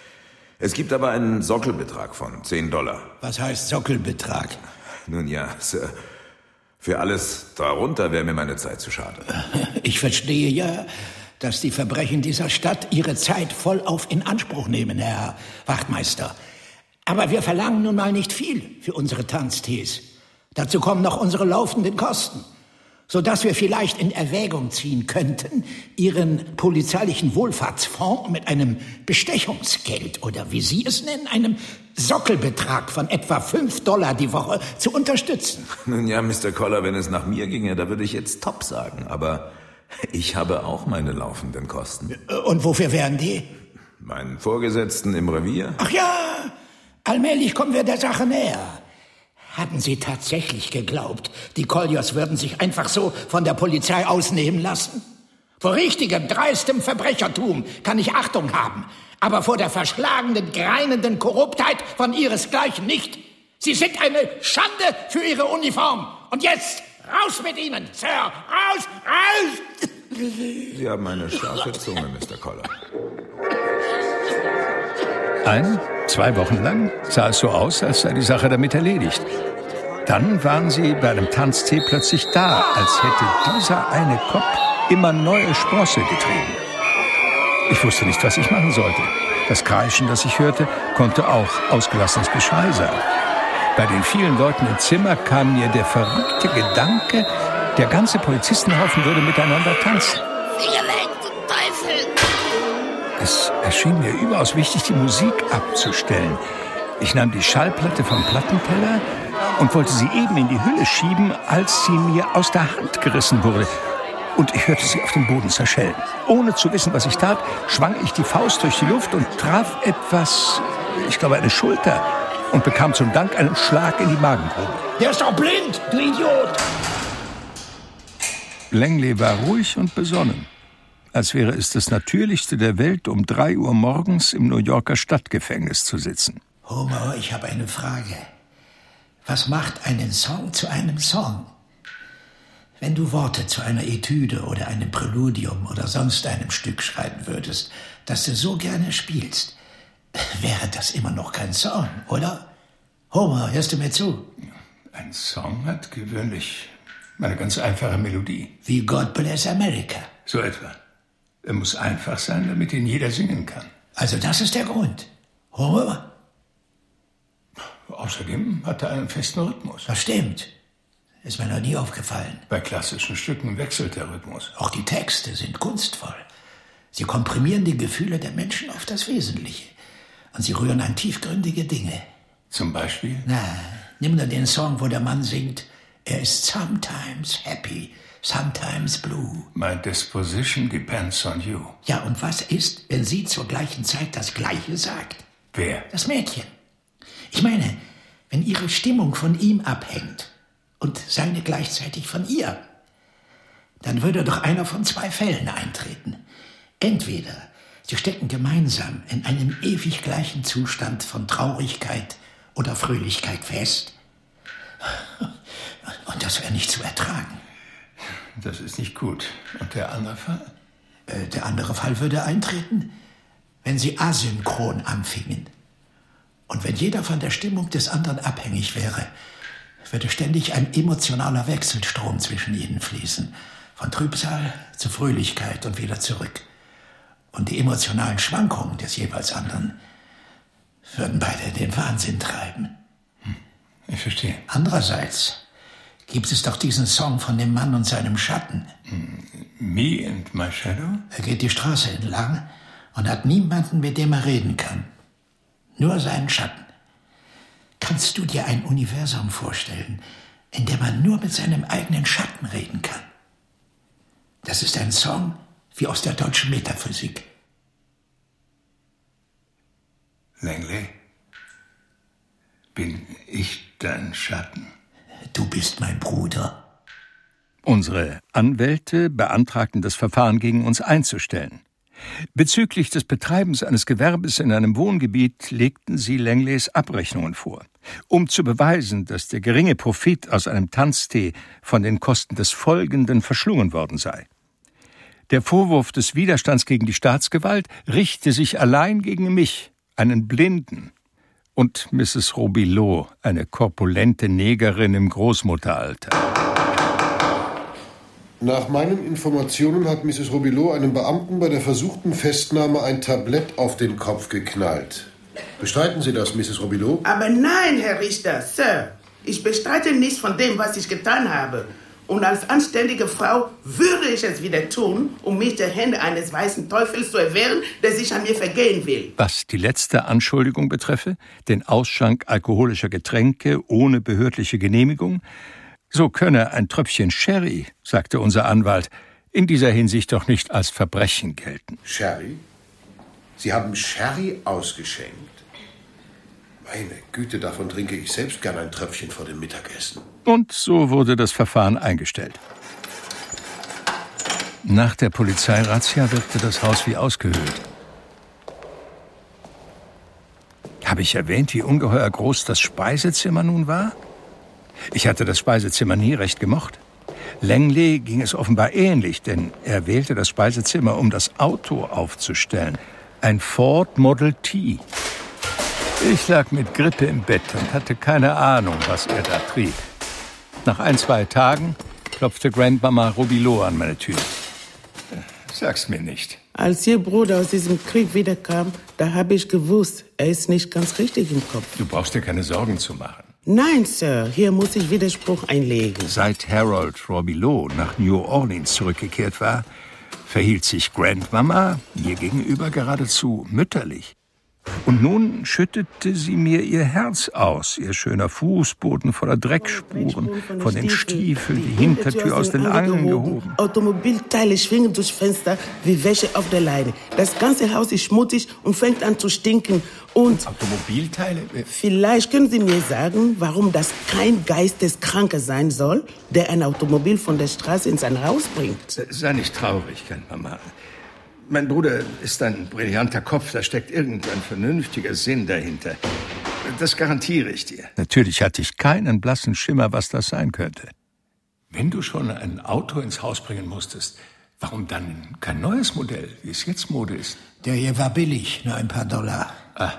Es gibt aber einen Sockelbetrag von zehn Dollar. Was heißt Sockelbetrag? Nun ja, Sir, für alles darunter wäre mir meine Zeit zu schade. Ich verstehe ja, dass die Verbrechen dieser Stadt ihre Zeit vollauf in Anspruch nehmen, Herr Wachtmeister. Aber wir verlangen nun mal nicht viel für unsere Tanztees. Dazu kommen noch unsere laufenden Kosten, sodass wir vielleicht in Erwägung ziehen könnten, Ihren polizeilichen Wohlfahrtsfonds mit einem Bestechungsgeld oder wie Sie es nennen, einem Sockelbetrag von etwa fünf Dollar die Woche zu unterstützen. Nun ja, Mister Koller, wenn es nach mir ginge, da würde ich jetzt top sagen, aber ich habe auch meine laufenden Kosten. Und wofür wären die? Meinen Vorgesetzten im Revier? Ach ja, allmählich kommen wir der Sache näher. Hatten Sie tatsächlich geglaubt, die Colliers würden sich einfach so von der Polizei ausnehmen lassen? Vor richtigem, dreistem Verbrechertum kann ich Achtung haben, aber vor der verschlagenen, greinenden Korruptheit von ihresgleichen nicht. Sie sind eine Schande für Ihre Uniform. Und jetzt raus mit Ihnen, Sir! Raus! Raus! Sie haben eine scharfe Zunge, Mister Koller. Ein, zwei Wochen lang sah es so aus, als sei die Sache damit erledigt. Dann waren sie bei einem Tanztee plötzlich da, als hätte dieser eine Kopf immer neue Sprosse getrieben. Ich wusste nicht, was ich machen sollte. Das Kreischen, das ich hörte, konnte auch ausgelassenes Geschrei sein. Bei den vielen Leuten im Zimmer kam mir der verrückte Gedanke, der ganze Polizistenhaufen würde miteinander tanzen. Finger weg, du Teufel! Es erschien mir überaus wichtig, die Musik abzustellen. Ich nahm die Schallplatte vom Plattenteller und wollte sie eben in die Hülle schieben, als sie mir aus der Hand gerissen wurde. Und ich hörte sie auf dem Boden zerschellen. Ohne zu wissen, was ich tat, schwang ich die Faust durch die Luft und traf etwas, ich glaube eine Schulter, und bekam zum Dank einen Schlag in die Magengrube. Der ist doch blind, du Idiot! Langley war ruhig und besonnen, als wäre es das Natürlichste der Welt, um drei Uhr morgens im New Yorker Stadtgefängnis zu sitzen. Homer, ich habe eine Frage. Was macht einen Song zu einem Song? Wenn du Worte zu einer Etüde oder einem Präludium oder sonst einem Stück schreiben würdest, das du so gerne spielst, wäre das immer noch kein Song, oder? Homer, hörst du mir zu? Ein Song hat gewöhnlich eine ganz einfache Melodie. Wie God Bless America. So etwa. Er muss einfach sein, damit ihn jeder singen kann. Also das ist der Grund. Homer? Außerdem hat er einen festen Rhythmus. Das stimmt. Ist mir noch nie aufgefallen. Bei klassischen Stücken wechselt der Rhythmus. Auch die Texte sind kunstvoll. Sie komprimieren die Gefühle der Menschen auf das Wesentliche. Und sie rühren an tiefgründige Dinge. Zum Beispiel? Na, nimm nur den Song, wo der Mann singt, er ist sometimes happy, sometimes blue. My disposition depends on you. Ja, und was ist, wenn sie zur gleichen Zeit das Gleiche sagt? Wer? Das Mädchen. Ich meine, wenn ihre Stimmung von ihm abhängt und seine gleichzeitig von ihr, dann würde doch einer von zwei Fällen eintreten. Entweder Sie stecken gemeinsam in einem ewig gleichen Zustand von Traurigkeit oder Fröhlichkeit fest. Und das wäre nicht zu ertragen. Das ist nicht gut. Und der andere Fall? Äh, der andere Fall würde eintreten, wenn sie asynchron anfingen. Und wenn jeder von der Stimmung des anderen abhängig wäre, würde ständig ein emotionaler Wechselstrom zwischen ihnen fließen. Von Trübsal zu Fröhlichkeit und wieder zurück. Und die emotionalen Schwankungen des jeweils anderen würden beide in den Wahnsinn treiben. Ich verstehe. Andererseits gibt es doch diesen Song von dem Mann und seinem Schatten. Me and my shadow? Er geht die Straße entlang und hat niemanden, mit dem er reden kann. Nur seinen Schatten. Kannst du dir ein Universum vorstellen, in dem man nur mit seinem eigenen Schatten reden kann? Das ist ein Song wie aus der deutschen Metaphysik. Langley, bin ich dein Schatten? Du bist mein Bruder. Unsere Anwälte beantragten, das Verfahren gegen uns einzustellen. Bezüglich des Betreibens eines Gewerbes in einem Wohngebiet legten sie Langleys Abrechnungen vor, um zu beweisen, dass der geringe Profit aus einem Tanztee von den Kosten des Folgenden verschlungen worden sei. Der Vorwurf des Widerstands gegen die Staatsgewalt richte sich allein gegen mich, einen Blinden, und Misses Robilot, eine korpulente Negerin im Großmutteralter. Nach meinen Informationen hat Misses Robilot einem Beamten bei der versuchten Festnahme ein Tablett auf den Kopf geknallt. Bestreiten Sie das, Misses Robilot? Aber nein, Herr Richter, Sir. Ich bestreite nichts von dem, was ich getan habe. Und als anständige Frau würde ich es wieder tun, um mich der Hände eines weißen Teufels zu erwehren, der sich an mir vergehen will. Was die letzte Anschuldigung betreffe, den Ausschank alkoholischer Getränke ohne behördliche Genehmigung, so könne ein Tröpfchen Sherry, sagte unser Anwalt, in dieser Hinsicht doch nicht als Verbrechen gelten. Sherry? Sie haben Sherry ausgeschenkt? Meine Güte, davon trinke ich selbst gern ein Tröpfchen vor dem Mittagessen. Und so wurde das Verfahren eingestellt. Nach der Polizeirazzia wirkte das Haus wie ausgehöhlt. Habe ich erwähnt, wie ungeheuer groß das Speisezimmer nun war? Ich hatte das Speisezimmer nie recht gemocht. Langley ging es offenbar ähnlich, denn er wählte das Speisezimmer, um das Auto aufzustellen. Ein Ford Model T. Ich lag mit Grippe im Bett und hatte keine Ahnung, was er da trieb. Nach ein, zwei Tagen klopfte Grandmama Robilot an meine Tür. Sag's mir nicht. Als Ihr Bruder aus diesem Krieg wiederkam, da habe ich gewusst, er ist nicht ganz richtig im Kopf. Du brauchst dir keine Sorgen zu machen. Nein, Sir, hier muss ich Widerspruch einlegen. Seit Harold Robilot nach New Orleans zurückgekehrt war, verhielt sich Grandmama mir gegenüber geradezu mütterlich. Und nun schüttete sie mir ihr Herz aus, ihr schöner Fußboden voller Dreckspuren, von den Stiefeln, die Hintertür aus den Angeln gehoben. Automobilteile schwingen durchs Fenster wie Wäsche auf der Leine. Das ganze Haus ist schmutzig und fängt an zu stinken. Und Automobilteile? Vielleicht können Sie mir sagen, warum das kein Geisteskranker sein soll, der ein Automobil von der Straße in sein Haus bringt. Sei nicht traurig, Grandmama. Mein Bruder ist ein brillanter Kopf, da steckt irgendein vernünftiger Sinn dahinter. Das garantiere ich dir. Natürlich hatte ich keinen blassen Schimmer, was das sein könnte. Wenn du schon ein Auto ins Haus bringen musstest, warum dann kein neues Modell, wie es jetzt Mode ist? Der hier war billig, nur ein paar Dollar. Ah,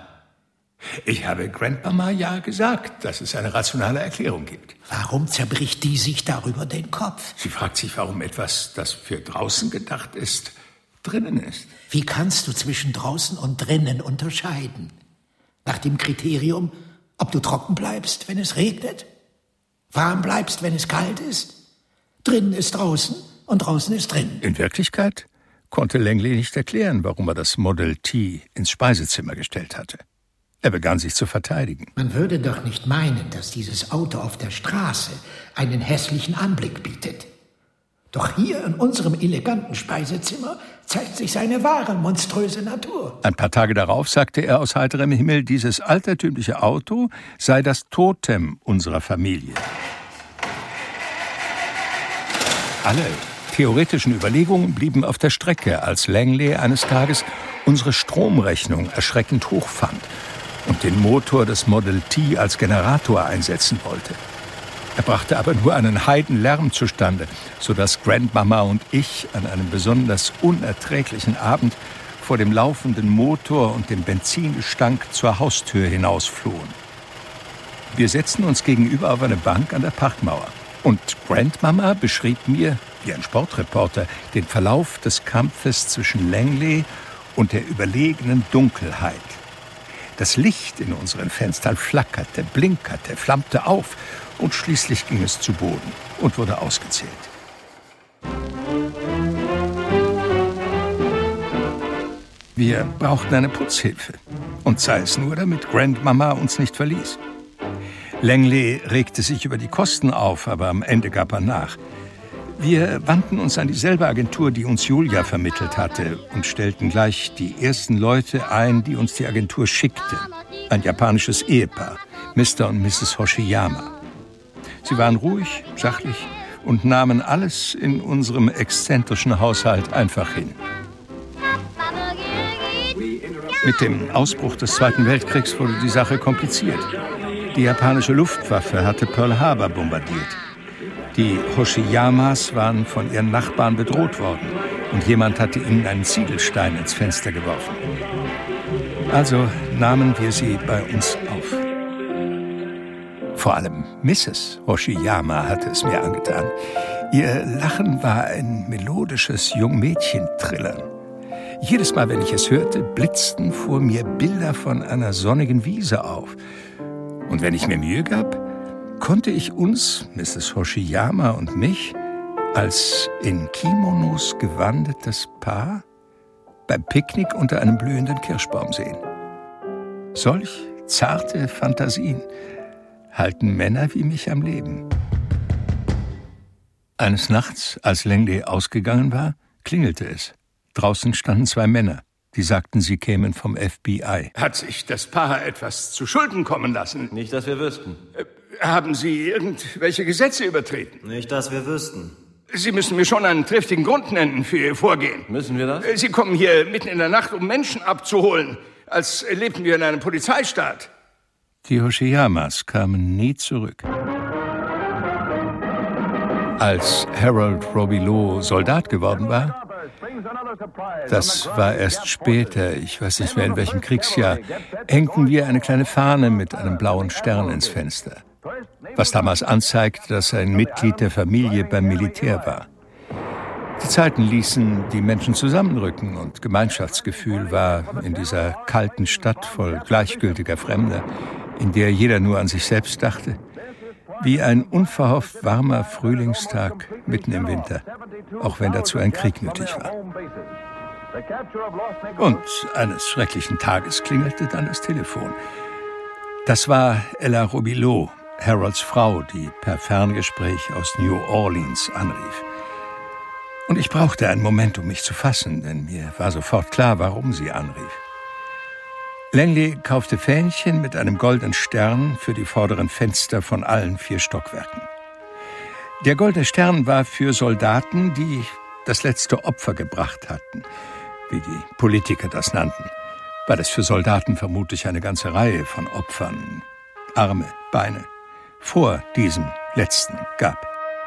ich habe Grandmama ja gesagt, dass es eine rationale Erklärung gibt. Warum zerbricht die sich darüber den Kopf? Sie fragt sich, warum etwas, das für draußen gedacht ist, drinnen ist. Wie kannst du zwischen draußen und drinnen unterscheiden? Nach dem Kriterium, ob du trocken bleibst, wenn es regnet, warm bleibst, wenn es kalt ist, drinnen ist draußen und draußen ist drinnen. In Wirklichkeit konnte Langley nicht erklären, warum er das Model T ins Speisezimmer gestellt hatte. Er begann sich zu verteidigen. Man würde doch nicht meinen, dass dieses Auto auf der Straße einen hässlichen Anblick bietet. Doch hier in unserem eleganten Speisezimmer zeigt sich seine wahre, monströse Natur. Ein paar Tage darauf sagte er aus heiterem Himmel, dieses altertümliche Auto sei das Totem unserer Familie. Alle theoretischen Überlegungen blieben auf der Strecke, als Langley eines Tages unsere Stromrechnung erschreckend hoch fand und den Motor des Model T als Generator einsetzen wollte. Er brachte aber nur einen Heidenlärm zustande, sodass Grandmama und ich an einem besonders unerträglichen Abend vor dem laufenden Motor und dem Benzingestank zur Haustür hinausflohen. Wir setzten uns gegenüber auf eine Bank an der Parkmauer. Und Grandmama beschrieb mir, wie ein Sportreporter, den Verlauf des Kampfes zwischen Langley und der überlegenen Dunkelheit. Das Licht in unseren Fenstern flackerte, blinkerte, flammte auf und schließlich ging es zu Boden und wurde ausgezählt. Wir brauchten eine Putzhilfe. Und sei es nur, damit Grandmama uns nicht verließ. Langley regte sich über die Kosten auf, aber am Ende gab er nach. Wir wandten uns an dieselbe Agentur, die uns Julia vermittelt hatte, und stellten gleich die ersten Leute ein, die uns die Agentur schickte. Ein japanisches Ehepaar, Mister und Misses Hoshiyama. Sie waren ruhig, sachlich und nahmen alles in unserem exzentrischen Haushalt einfach hin. Mit dem Ausbruch des Zweiten Weltkriegs wurde die Sache kompliziert. Die japanische Luftwaffe hatte Pearl Harbor bombardiert. Die Hoshiyamas waren von ihren Nachbarn bedroht worden und jemand hatte ihnen einen Ziegelstein ins Fenster geworfen. Also nahmen wir sie bei uns auf. Vor allem Misses Hoshiyama hatte es mir angetan. Ihr Lachen war ein melodisches Jungmädchentrillen. Jedes Mal, wenn ich es hörte, blitzten vor mir Bilder von einer sonnigen Wiese auf. Und wenn ich mir Mühe gab, konnte ich uns, Misses Hoshiyama und mich, als in Kimonos gewandetes Paar beim Picknick unter einem blühenden Kirschbaum sehen. Solch zarte Fantasien halten Männer wie mich am Leben. Eines Nachts, als Langley ausgegangen war, klingelte es. Draußen standen zwei Männer. Die sagten, sie kämen vom F B I. Hat sich das Paar etwas zu Schulden kommen lassen? Nicht, dass wir wüssten. Äh, haben Sie irgendwelche Gesetze übertreten? Nicht, dass wir wüssten. Sie müssen mir schon einen triftigen Grund nennen für Ihr Vorgehen. Müssen wir das? Sie kommen hier mitten in der Nacht, um Menschen abzuholen, als lebten wir in einem Polizeistaat. Die Hoshiyamas kamen nie zurück. Als Harold Robileau Soldat geworden war, das war erst später, ich weiß nicht mehr in welchem Kriegsjahr, hängten wir eine kleine Fahne mit einem blauen Stern ins Fenster. Was damals anzeigt, dass ein Mitglied der Familie beim Militär war. Die Zeiten ließen die Menschen zusammenrücken und Gemeinschaftsgefühl war in dieser kalten Stadt voll gleichgültiger Fremder, in der jeder nur an sich selbst dachte, wie ein unverhofft warmer Frühlingstag mitten im Winter, auch wenn dazu ein Krieg nötig war. Und eines schrecklichen Tages klingelte dann das Telefon. Das war Ella Robileau, Harolds Frau, die per Ferngespräch aus New Orleans anrief. Und ich brauchte einen Moment, um mich zu fassen, denn mir war sofort klar, warum sie anrief. Langley kaufte Fähnchen mit einem goldenen Stern für die vorderen Fenster von allen vier Stockwerken. Der goldene Stern war für Soldaten, die das letzte Opfer gebracht hatten, wie die Politiker das nannten, weil es für Soldaten vermutlich eine ganze Reihe von Opfern, Arme, Beine, vor diesem letzten gab.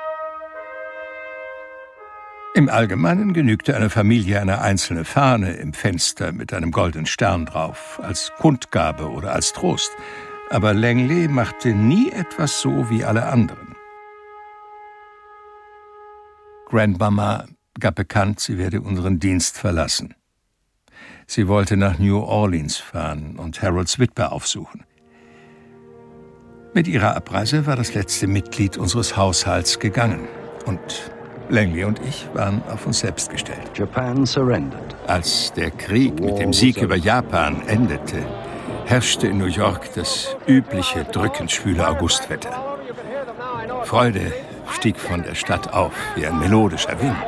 Im Allgemeinen genügte einer Familie eine einzelne Fahne im Fenster mit einem goldenen Stern drauf, als Kundgabe oder als Trost. Aber Langley machte nie etwas so wie alle anderen. Grandmama gab bekannt, sie werde unseren Dienst verlassen. Sie wollte nach New Orleans fahren und Harolds Witwe aufsuchen. Mit ihrer Abreise war das letzte Mitglied unseres Haushalts gegangen und Langley und ich waren auf uns selbst gestellt. Japan surrendered. Als der Krieg mit dem Sieg über Japan endete, herrschte in New York das übliche drückend schwüle Augustwetter. Freude stieg von der Stadt auf wie ein melodischer Wind.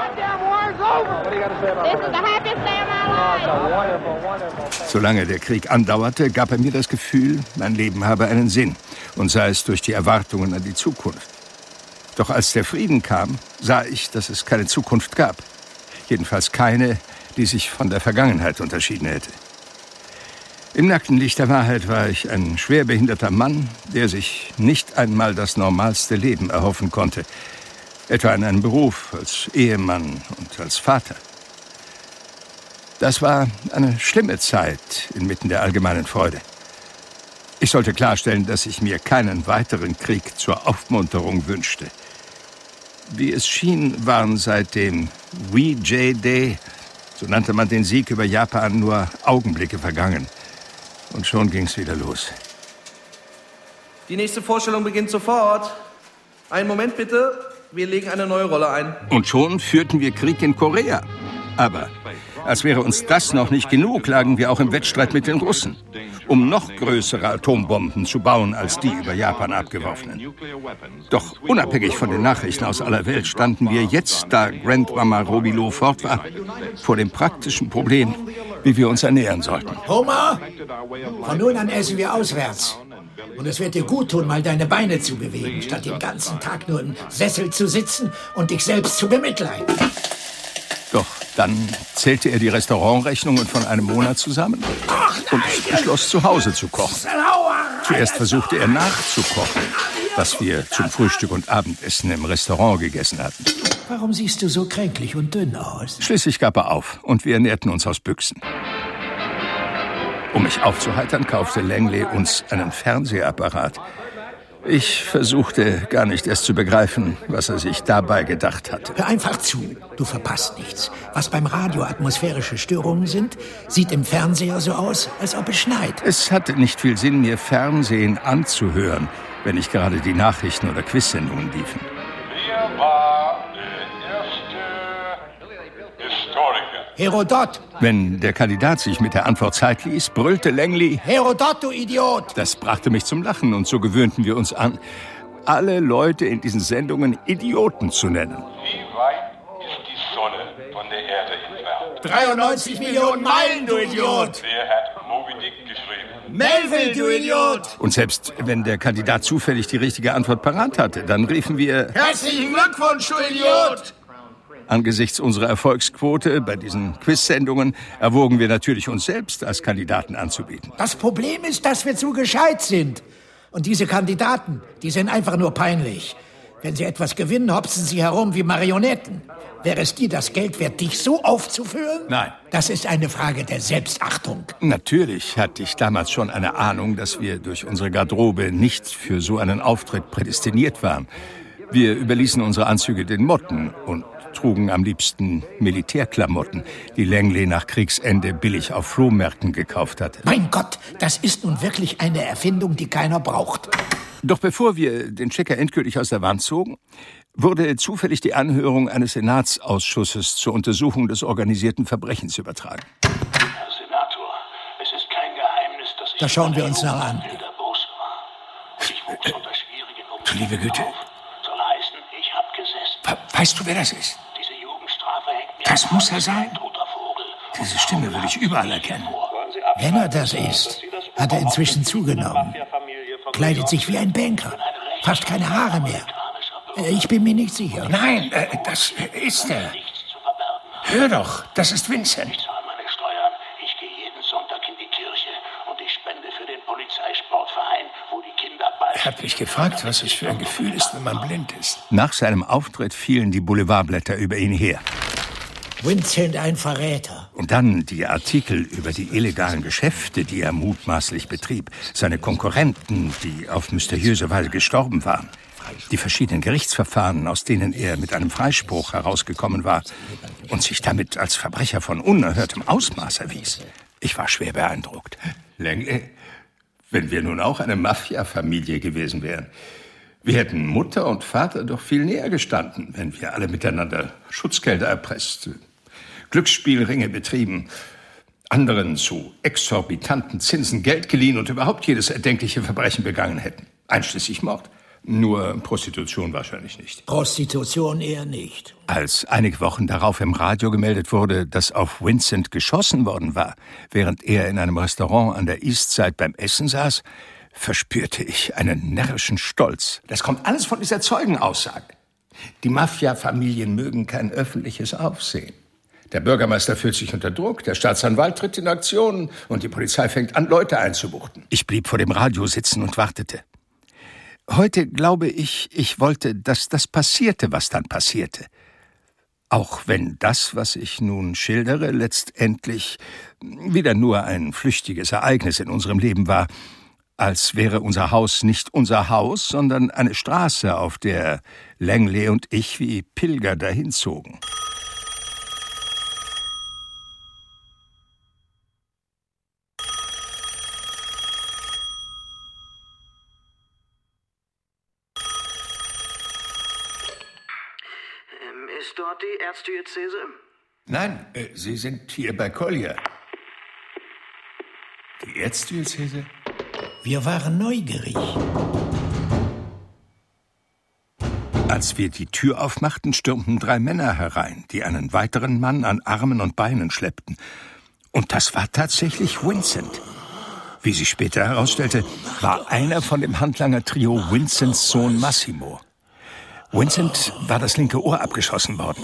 Solange der Krieg andauerte, gab er mir das Gefühl, mein Leben habe einen Sinn und sei es durch die Erwartungen an die Zukunft. Doch als der Frieden kam, sah ich, dass es keine Zukunft gab. Jedenfalls keine, die sich von der Vergangenheit unterschieden hätte. Im nackten Licht der Wahrheit war ich ein schwerbehinderter Mann, der sich nicht einmal das normalste Leben erhoffen konnte, etwa in einem Beruf als Ehemann und als Vater. Das war eine schlimme Zeit inmitten der allgemeinen Freude. Ich sollte klarstellen, dass ich mir keinen weiteren Krieg zur Aufmunterung wünschte. Wie es schien, waren seit dem Wee-Jay-Day, so nannte man den Sieg über Japan, nur Augenblicke vergangen. Und schon ging's wieder los. Die nächste Vorstellung beginnt sofort. Einen Moment bitte, wir legen eine neue Rolle ein. Und schon führten wir Krieg in Korea. Aber als wäre uns das noch nicht genug, lagen wir auch im Wettstreit mit den Russen, um noch größere Atombomben zu bauen als die über Japan abgeworfenen. Doch unabhängig von den Nachrichten aus aller Welt standen wir jetzt, da Grandmama Robillot fort war, vor dem praktischen Problem, wie wir uns ernähren sollten. Homer, von nun an essen wir auswärts. Und es wird dir gut tun, mal deine Beine zu bewegen, statt den ganzen Tag nur im Sessel zu sitzen und dich selbst zu bemitleiden. Doch dann zählte er die Restaurantrechnungen von einem Monat zusammen und beschloss, zu Hause zu kochen. Zuerst versuchte er nachzukochen, was wir zum Frühstück und Abendessen im Restaurant gegessen hatten. Warum siehst du so kränklich und dünn aus? Schließlich gab er auf und wir ernährten uns aus Büchsen. Um mich aufzuheitern, kaufte Langley uns einen Fernsehapparat. Ich versuchte gar nicht erst zu begreifen, was er sich dabei gedacht hatte. Hör einfach zu, du verpasst nichts. Was beim Radio atmosphärische Störungen sind, sieht im Fernseher so aus, als ob es schneit. Es hatte nicht viel Sinn, mir Fernsehen anzuhören, wenn nicht gerade die Nachrichten oder Quizsendungen liefen. Wer war der erste Historiker? Herodot! Wenn der Kandidat sich mit der Antwort Zeit ließ, brüllte Langley: Herodot, du Idiot! Das brachte mich zum Lachen und so gewöhnten wir uns an, alle Leute in diesen Sendungen Idioten zu nennen. Wie weit ist die Sonne von der Erde entfernt? dreiundneunzig Millionen Meilen, du Idiot! Wer hat Moby Dick geschrieben? Melville, du Idiot! Und selbst wenn der Kandidat zufällig die richtige Antwort parat hatte, dann riefen wir: Herzlichen Glückwunsch, du Idiot! Angesichts unserer Erfolgsquote bei diesen Quiz-Sendungen erwogen wir natürlich, uns selbst als Kandidaten anzubieten. Das Problem ist, dass wir zu gescheit sind. Und diese Kandidaten, die sind einfach nur peinlich. Wenn sie etwas gewinnen, hopsen sie herum wie Marionetten. Wäre es dir das Geld wert, dich so aufzuführen? Nein. Das ist eine Frage der Selbstachtung. Natürlich hatte ich damals schon eine Ahnung, dass wir durch unsere Garderobe nicht für so einen Auftritt prädestiniert waren. Wir überließen unsere Anzüge den Motten und trugen am liebsten Militärklamotten, die Langley nach Kriegsende billig auf Flohmärkten gekauft hatte. Mein Gott, das ist nun wirklich eine Erfindung, die keiner braucht. Doch bevor wir den Checker endgültig aus der Wand zogen, wurde zufällig die Anhörung eines Senatsausschusses zur Untersuchung des organisierten Verbrechens übertragen. Herr Senator, es ist kein Geheimnis, dass ich... Da schauen wir uns noch an. ...wilder Bursche war. Ich wuchs unter schwierigen Du liebe Güte. auf. Soll heißen, ich hab gesessen. Weißt du, wer das ist? Diese Jugendstrafe hängt mir... Das muss er sein. Toter Vogel. Diese Stimme würde ich überall erkennen. Wenn er das ist, hat er inzwischen zugenommen. Kleidet sich wie ein Banker. Fast keine Haare mehr. Ich bin mir nicht sicher. Nein, äh, das ist er. Hör doch, das ist Vincent. Ich zahle meine Steuern, ich gehe jeden Sonntag in die Kirche und ich spende für den Polizeisportverein, wo die Kinder bald... Er hat mich gefragt, was es für ein Gefühl ist, wenn man blind ist. Nach seinem Auftritt fielen die Boulevardblätter über ihn her. Vincent, ein Verräter. Und dann die Artikel über die illegalen Geschäfte, die er mutmaßlich betrieb. Seine Konkurrenten, die auf mysteriöse Weise gestorben waren. Die verschiedenen Gerichtsverfahren, aus denen er mit einem Freispruch herausgekommen war und sich damit als Verbrecher von unerhörtem Ausmaß erwies. Ich war schwer beeindruckt. Langley, wenn wir nun auch eine Mafia-Familie gewesen wären, wir hätten Mutter und Vater doch viel näher gestanden, wenn wir alle miteinander Schutzgelder erpresst, Glücksspielringe betrieben, anderen zu exorbitanten Zinsen Geld geliehen und überhaupt jedes erdenkliche Verbrechen begangen hätten. Einschließlich Mord. Nur Prostitution wahrscheinlich nicht. Prostitution eher nicht. Als einige Wochen darauf im Radio gemeldet wurde, dass auf Vincent geschossen worden war, während er in einem Restaurant an der Eastside beim Essen saß, verspürte ich einen närrischen Stolz. Das kommt alles von dieser Zeugenaussage. Die Mafia-Familien mögen kein öffentliches Aufsehen. Der Bürgermeister fühlt sich unter Druck, der Staatsanwalt tritt in Aktion und die Polizei fängt an, Leute einzubuchten. Ich blieb vor dem Radio sitzen und wartete. Heute glaube ich, ich wollte, dass das passierte, was dann passierte. Auch wenn das, was ich nun schildere, letztendlich wieder nur ein flüchtiges Ereignis in unserem Leben war, als wäre unser Haus nicht unser Haus, sondern eine Straße, auf der Langley und ich wie Pilger dahinzogen. Ist dort die Erzdiözese? Nein, äh, Sie sind hier bei Collier. Die Erzdiözese? Wir waren neugierig. Als wir die Tür aufmachten, stürmten drei Männer herein, die einen weiteren Mann an Armen und Beinen schleppten. Und das war tatsächlich Vincent. Wie sich später herausstellte, war einer von dem Handlanger-Trio Vincents Sohn Massimo. Vincent war das linke Ohr abgeschossen worden.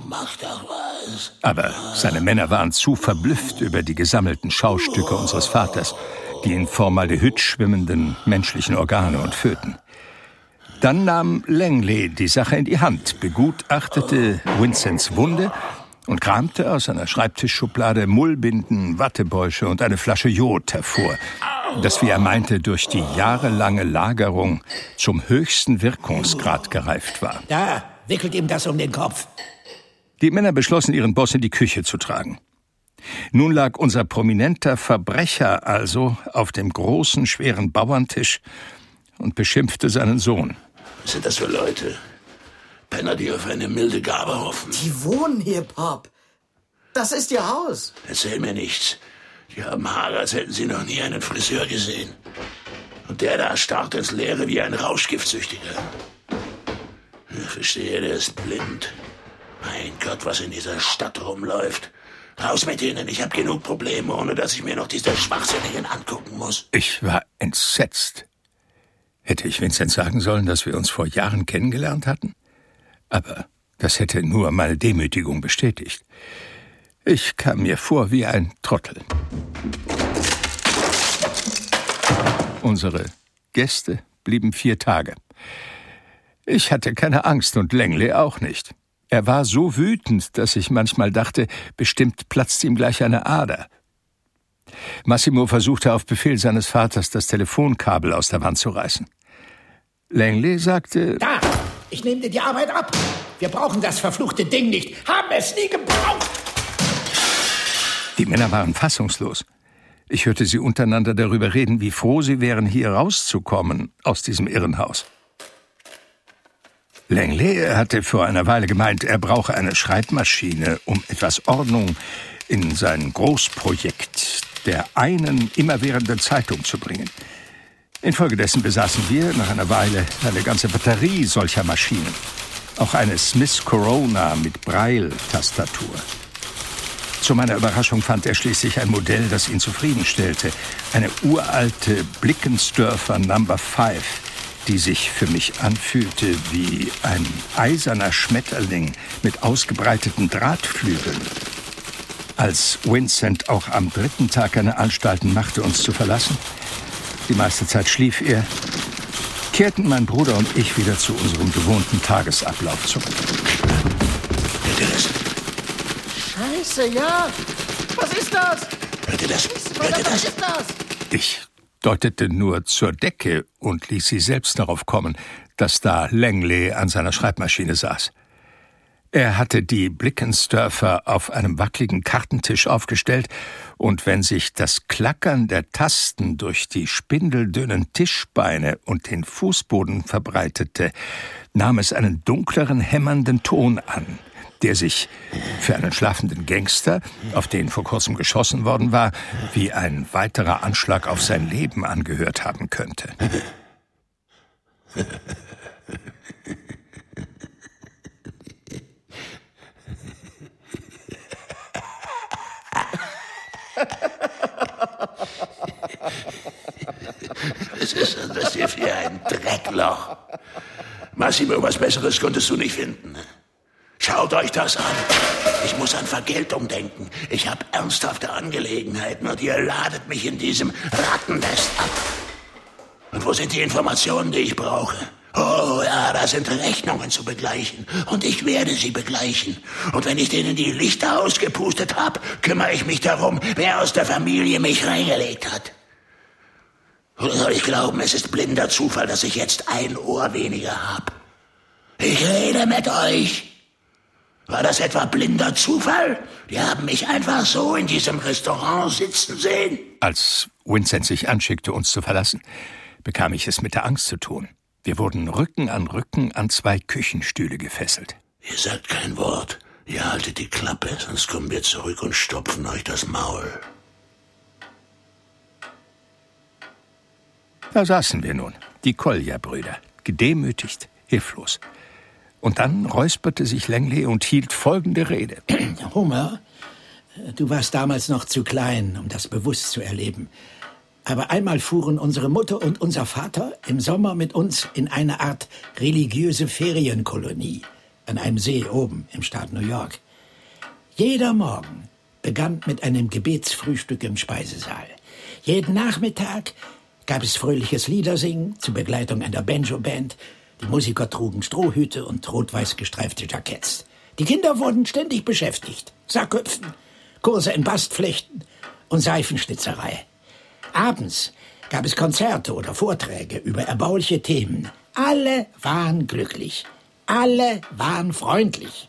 Aber seine Männer waren zu verblüfft über die gesammelten Schaustücke unseres Vaters, die in Formaldehyd schwimmenden menschlichen Organe und Föten. Dann nahm Langley die Sache in die Hand, begutachtete Vincents Wunde und kramte aus einer Schreibtischschublade Mullbinden, Wattebäusche und eine Flasche Jod hervor, das, wie er meinte, durch die jahrelange Lagerung zum höchsten Wirkungsgrad gereift war. Da, wickelt ihm das um den Kopf. Die Männer beschlossen, ihren Boss in die Küche zu tragen. Nun lag unser prominenter Verbrecher also auf dem großen, schweren Bauerntisch und beschimpfte seinen Sohn. Was sind das für Leute? Penner, die auf eine milde Gabe hoffen. Die wohnen hier, Pop. Das ist ihr Haus. Erzähl mir nichts. Die haben Haare, als hätten sie noch nie einen Friseur gesehen. Und der da starrt ins Leere wie ein Rauschgiftsüchtiger. Ich verstehe, der ist blind. Mein Gott, was in dieser Stadt rumläuft. Raus mit ihnen, ich habe genug Probleme, ohne dass ich mir noch diese Schwachsinnigen angucken muss. Ich war entsetzt. Hätte ich Vincent sagen sollen, dass wir uns vor Jahren kennengelernt hatten? Aber das hätte nur meine Demütigung bestätigt. Ich kam mir vor wie ein Trottel. Unsere Gäste blieben vier Tage. Ich hatte keine Angst und Langley auch nicht. Er war so wütend, dass ich manchmal dachte, bestimmt platzt ihm gleich eine Ader. Massimo versuchte auf Befehl seines Vaters, das Telefonkabel aus der Wand zu reißen. Langley sagte: Da, ich nehme dir die Arbeit ab. Wir brauchen das verfluchte Ding nicht. Haben es nie gebraucht. Die Männer waren fassungslos. Ich hörte sie untereinander darüber reden, wie froh sie wären, hier rauszukommen aus diesem Irrenhaus. Langley hatte vor einer Weile gemeint, er brauche eine Schreibmaschine, um etwas Ordnung in sein Großprojekt der einen immerwährenden Zeitung zu bringen. Infolgedessen besaßen wir nach einer Weile eine ganze Batterie solcher Maschinen. Auch eine Smith Corona mit Braille-Tastatur. Zu meiner Überraschung fand er schließlich ein Modell, das ihn zufriedenstellte. Eine uralte Blickensdörfer Number Five, die sich für mich anfühlte wie ein eiserner Schmetterling mit ausgebreiteten Drahtflügeln. Als Vincent auch am dritten Tag keine Anstalten machte, uns zu verlassen, die meiste Zeit schlief er, kehrten mein Bruder und ich wieder zu unserem gewohnten Tagesablauf zurück. Scheiße, ja! Was ist das? Hört ihr das? Hört ihr das? Was ist das? Ich deutete nur zur Decke und ließ sie selbst darauf kommen, dass da Langley an seiner Schreibmaschine saß. Er hatte die Blickensdörfer auf einem wackeligen Kartentisch aufgestellt, und wenn sich das Klackern der Tasten durch die spindeldünnen Tischbeine und den Fußboden verbreitete, nahm es einen dunkleren, hämmernden Ton an, der sich für einen schlafenden Gangster, auf den vor kurzem geschossen worden war, wie ein weiterer Anschlag auf sein Leben angehört haben könnte. Was ist denn das hier für ein Dreckloch? Massimo, was Besseres konntest du nicht finden. Schaut euch das an. Ich muss an Vergeltung denken. Ich habe ernsthafte Angelegenheiten und ihr ladet mich in diesem Rattennest ab. Und wo sind die Informationen, die ich brauche? Oh ja, da sind Rechnungen zu begleichen. Und ich werde sie begleichen. Und wenn ich denen die Lichter ausgepustet habe, kümmere ich mich darum, wer aus der Familie mich reingelegt hat. Oder soll ich glauben, es ist blinder Zufall, dass ich jetzt ein Ohr weniger habe? Ich rede mit euch. War das etwa blinder Zufall? Die haben mich einfach so in diesem Restaurant sitzen sehen. Als Vincent sich anschickte, uns zu verlassen, bekam ich es mit der Angst zu tun. Wir wurden Rücken an Rücken an zwei Küchenstühle gefesselt. Ihr sagt kein Wort. Ihr haltet die Klappe, sonst kommen wir zurück und stopfen euch das Maul. Da saßen wir nun, die Collier-Brüder, gedemütigt, hilflos. Und dann räusperte sich Langley und hielt folgende Rede. Homer, du warst damals noch zu klein, um das bewusst zu erleben. Aber einmal fuhren unsere Mutter und unser Vater im Sommer mit uns in eine Art religiöse Ferienkolonie an einem See oben im Staat New York. Jeder Morgen begann mit einem Gebetsfrühstück im Speisesaal. Jeden Nachmittag gab es fröhliches Liedersingen zur Begleitung einer Banjo-Band. Die Musiker trugen Strohhüte und rot-weiß gestreifte Jacketts. Die Kinder wurden ständig beschäftigt. Sackhüpfen, Kurse in Bastflechten und Seifenschnitzerei. Abends gab es Konzerte oder Vorträge über erbauliche Themen. Alle waren glücklich. Alle waren freundlich.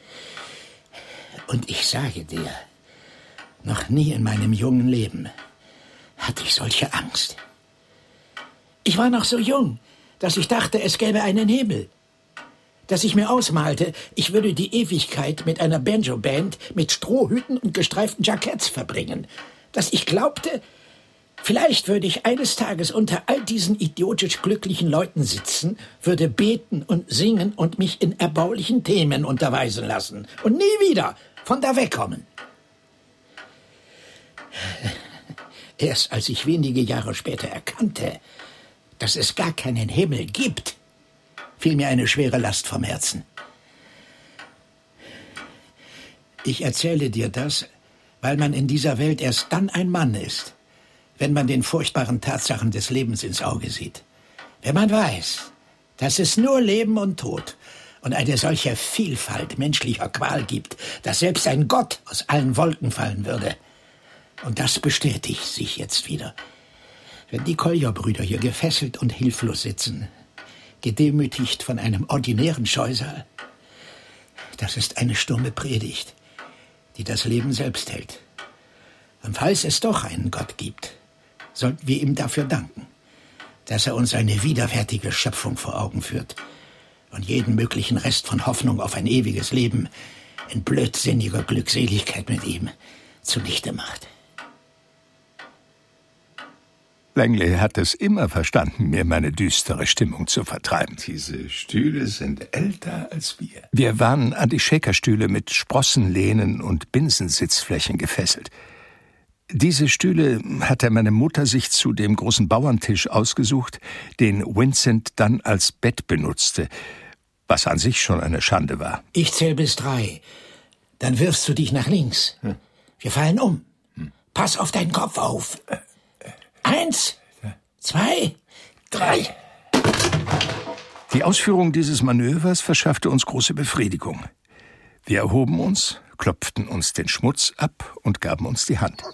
Und ich sage dir, noch nie in meinem jungen Leben hatte ich solche Angst. Ich war noch so jung, dass ich dachte, es gäbe einen Himmel. Dass ich mir ausmalte, ich würde die Ewigkeit mit einer Banjo-Band mit Strohhüten und gestreiften Jacketts verbringen. Dass ich glaubte, vielleicht würde ich eines Tages unter all diesen idiotisch glücklichen Leuten sitzen, würde beten und singen und mich in erbaulichen Themen unterweisen lassen und nie wieder von da wegkommen. Erst als ich wenige Jahre später erkannte, dass es gar keinen Himmel gibt, fiel mir eine schwere Last vom Herzen. Ich erzähle dir das, weil man in dieser Welt erst dann ein Mann ist, wenn man den furchtbaren Tatsachen des Lebens ins Auge sieht. Wenn man weiß, dass es nur Leben und Tod und eine solche Vielfalt menschlicher Qual gibt, dass selbst ein Gott aus allen Wolken fallen würde. Und das bestätigt sich jetzt wieder. Wenn die Collier-Brüder hier gefesselt und hilflos sitzen, gedemütigt von einem ordinären Scheusal, das ist eine stumme Predigt, die das Leben selbst hält. Und falls es doch einen Gott gibt, sollten wir ihm dafür danken, dass er uns eine widerwärtige Schöpfung vor Augen führt und jeden möglichen Rest von Hoffnung auf ein ewiges Leben in blödsinniger Glückseligkeit mit ihm zunichte macht. Langley hat es immer verstanden, mir meine düstere Stimmung zu vertreiben. Diese Stühle sind älter als wir. Wir waren an die Shakerstühle mit Sprossenlehnen und Binsensitzflächen gefesselt. Diese Stühle hatte meine Mutter sich zu dem großen Bauerntisch ausgesucht, den Vincent dann als Bett benutzte, was an sich schon eine Schande war. Ich zähl bis drei. Dann wirfst du dich nach links. Hm. Wir fallen um. Hm. Pass auf deinen Kopf auf. Eins, zwei, drei. Die Ausführung dieses Manövers verschaffte uns große Befriedigung. Wir erhoben uns, klopften uns den Schmutz ab und gaben uns die Hand.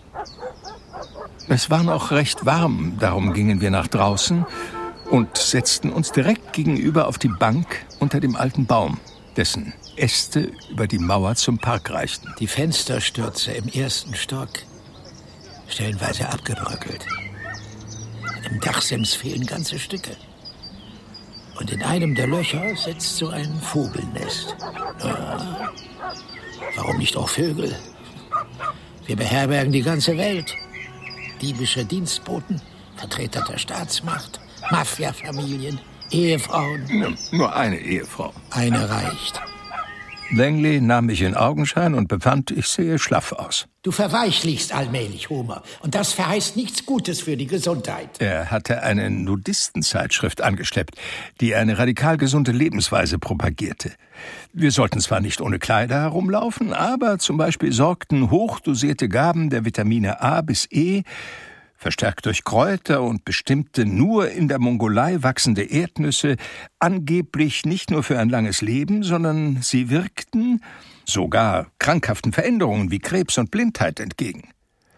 Es war noch recht warm, darum gingen wir nach draußen und setzten uns direkt gegenüber auf die Bank unter dem alten Baum, dessen Äste über die Mauer zum Park reichten. Die Fensterstürze im ersten Stock, stellenweise abgebröckelt. Im Dachsims fehlen ganze Stücke. Und in einem der Löcher sitzt so ein Vogelnest. Ja, warum nicht auch Vögel? Wir beherbergen die ganze Welt. Diebische Dienstboten, Vertreter der Staatsmacht, Mafia-Familien, Ehefrauen. Ja, nur eine Ehefrau. Eine reicht. Langley nahm mich in Augenschein und befand, ich sehe schlaff aus. Du verweichlichst allmählich, Homer. Und das verheißt nichts Gutes für die Gesundheit. Er hatte eine Nudistenzeitschrift angeschleppt, die eine radikal gesunde Lebensweise propagierte. Wir sollten zwar nicht ohne Kleider herumlaufen, aber zum Beispiel sorgten hochdosierte Gaben der Vitamine A bis E, verstärkt durch Kräuter und bestimmte nur in der Mongolei wachsende Erdnüsse, angeblich nicht nur für ein langes Leben, sondern sie wirkten sogar krankhaften Veränderungen wie Krebs und Blindheit entgegen.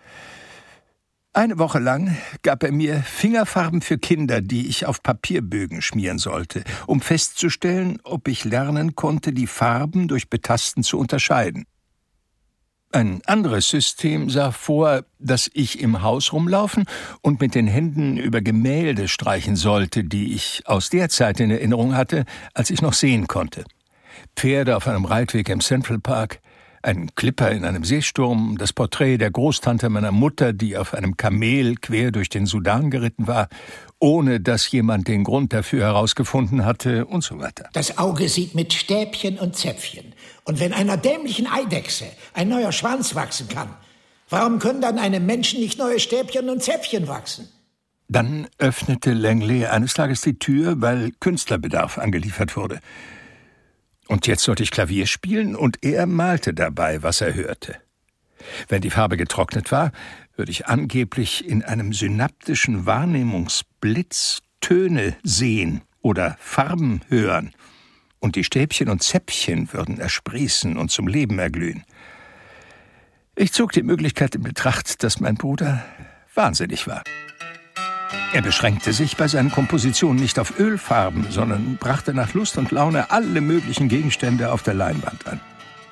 Eine Woche lang gab er mir Fingerfarben für Kinder, die ich auf Papierbögen schmieren sollte, um festzustellen, ob ich lernen konnte, die Farben durch Betasten zu unterscheiden. Ein anderes System sah vor, dass ich im Haus rumlaufen und mit den Händen über Gemälde streichen sollte, die ich aus der Zeit in Erinnerung hatte, als ich noch sehen konnte. Pferde auf einem Reitweg im Central Park, ein Klipper in einem Seesturm, das Porträt der Großtante meiner Mutter, die auf einem Kamel quer durch den Sudan geritten war, ohne dass jemand den Grund dafür herausgefunden hatte und so weiter. Das Auge sieht mit Stäbchen und Zäpfchen. Und wenn einer dämlichen Eidechse ein neuer Schwanz wachsen kann, warum können dann einem Menschen nicht neue Stäbchen und Zäpfchen wachsen? Dann öffnete Langley eines Tages die Tür, weil Künstlerbedarf angeliefert wurde. Und jetzt sollte ich Klavier spielen und er malte dabei, was er hörte. Wenn die Farbe getrocknet war, würde ich angeblich in einem synaptischen Wahrnehmungsblitz Töne sehen oder Farben hören. Und die Stäbchen und Zäpfchen würden ersprießen und zum Leben erglühen. Ich zog die Möglichkeit in Betracht, dass mein Bruder wahnsinnig war. Er beschränkte sich bei seinen Kompositionen nicht auf Ölfarben, sondern brachte nach Lust und Laune alle möglichen Gegenstände auf der Leinwand an.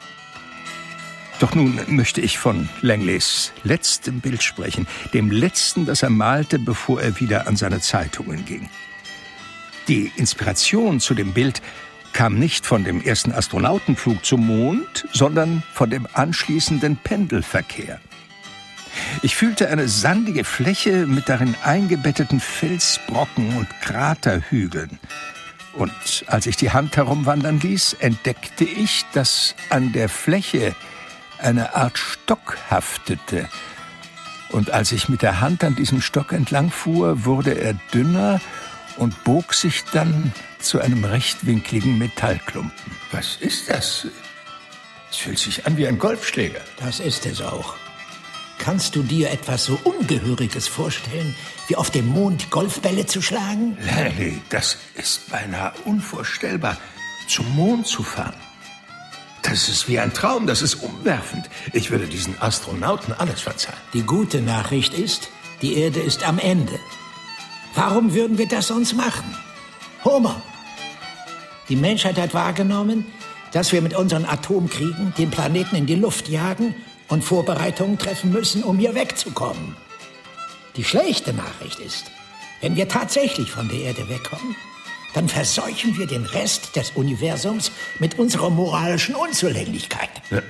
Doch nun möchte ich von Langleys letztem Bild sprechen, dem letzten, das er malte, bevor er wieder an seine Zeitungen ging. Die Inspiration zu dem Bild kam nicht von dem ersten Astronautenflug zum Mond, sondern von dem anschließenden Pendelverkehr. Ich fühlte eine sandige Fläche mit darin eingebetteten Felsbrocken und Kraterhügeln. Und als ich die Hand herumwandern ließ, entdeckte ich, dass an der Fläche eine Art Stock haftete. Und als ich mit der Hand an diesem Stock entlang fuhr, wurde er dünner und bog sich dann zu einem rechtwinkligen Metallklumpen. Was ist das? Es fühlt sich an wie ein Golfschläger. Das ist es auch. Kannst du dir etwas so Ungehöriges vorstellen, wie auf dem Mond Golfbälle zu schlagen? Langley, das ist beinahe unvorstellbar, zum Mond zu fahren. Das ist wie ein Traum, das ist umwerfend. Ich würde diesen Astronauten alles verzeihen. Die gute Nachricht ist, die Erde ist am Ende. Warum würden wir das sonst machen? Homer, die Menschheit hat wahrgenommen, dass wir mit unseren Atomkriegen den Planeten in die Luft jagen und Vorbereitungen treffen müssen, um hier wegzukommen. Die schlechte Nachricht ist, wenn wir tatsächlich von der Erde wegkommen, dann verseuchen wir den Rest des Universums mit unserer moralischen Unzulänglichkeit.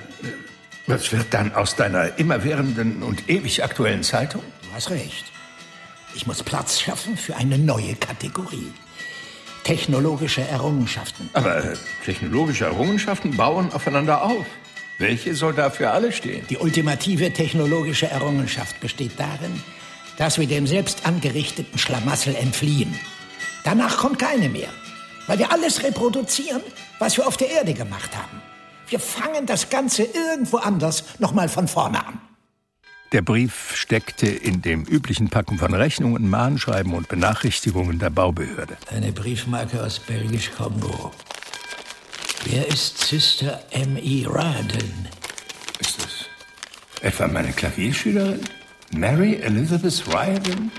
Was wird dann aus deiner immerwährenden und ewig aktuellen Zeitung? Du hast recht. Ich muss Platz schaffen für eine neue Kategorie. Technologische Errungenschaften. Aber äh, technologische Errungenschaften bauen aufeinander auf. Welche soll da für alle stehen? Die ultimative technologische Errungenschaft besteht darin, dass wir dem selbst angerichteten Schlamassel entfliehen. Danach kommt keine mehr, weil wir alles reproduzieren, was wir auf der Erde gemacht haben. Wir fangen das Ganze irgendwo anders nochmal von vorne an. Der Brief steckte in dem üblichen Packen von Rechnungen, Mahnschreiben und Benachrichtigungen der Baubehörde. Eine Briefmarke aus Belgisch-Kongo. Wer ist Sister M E Riordan? Ist das etwa meine Klavierschülerin? Mary Elizabeth Riordan?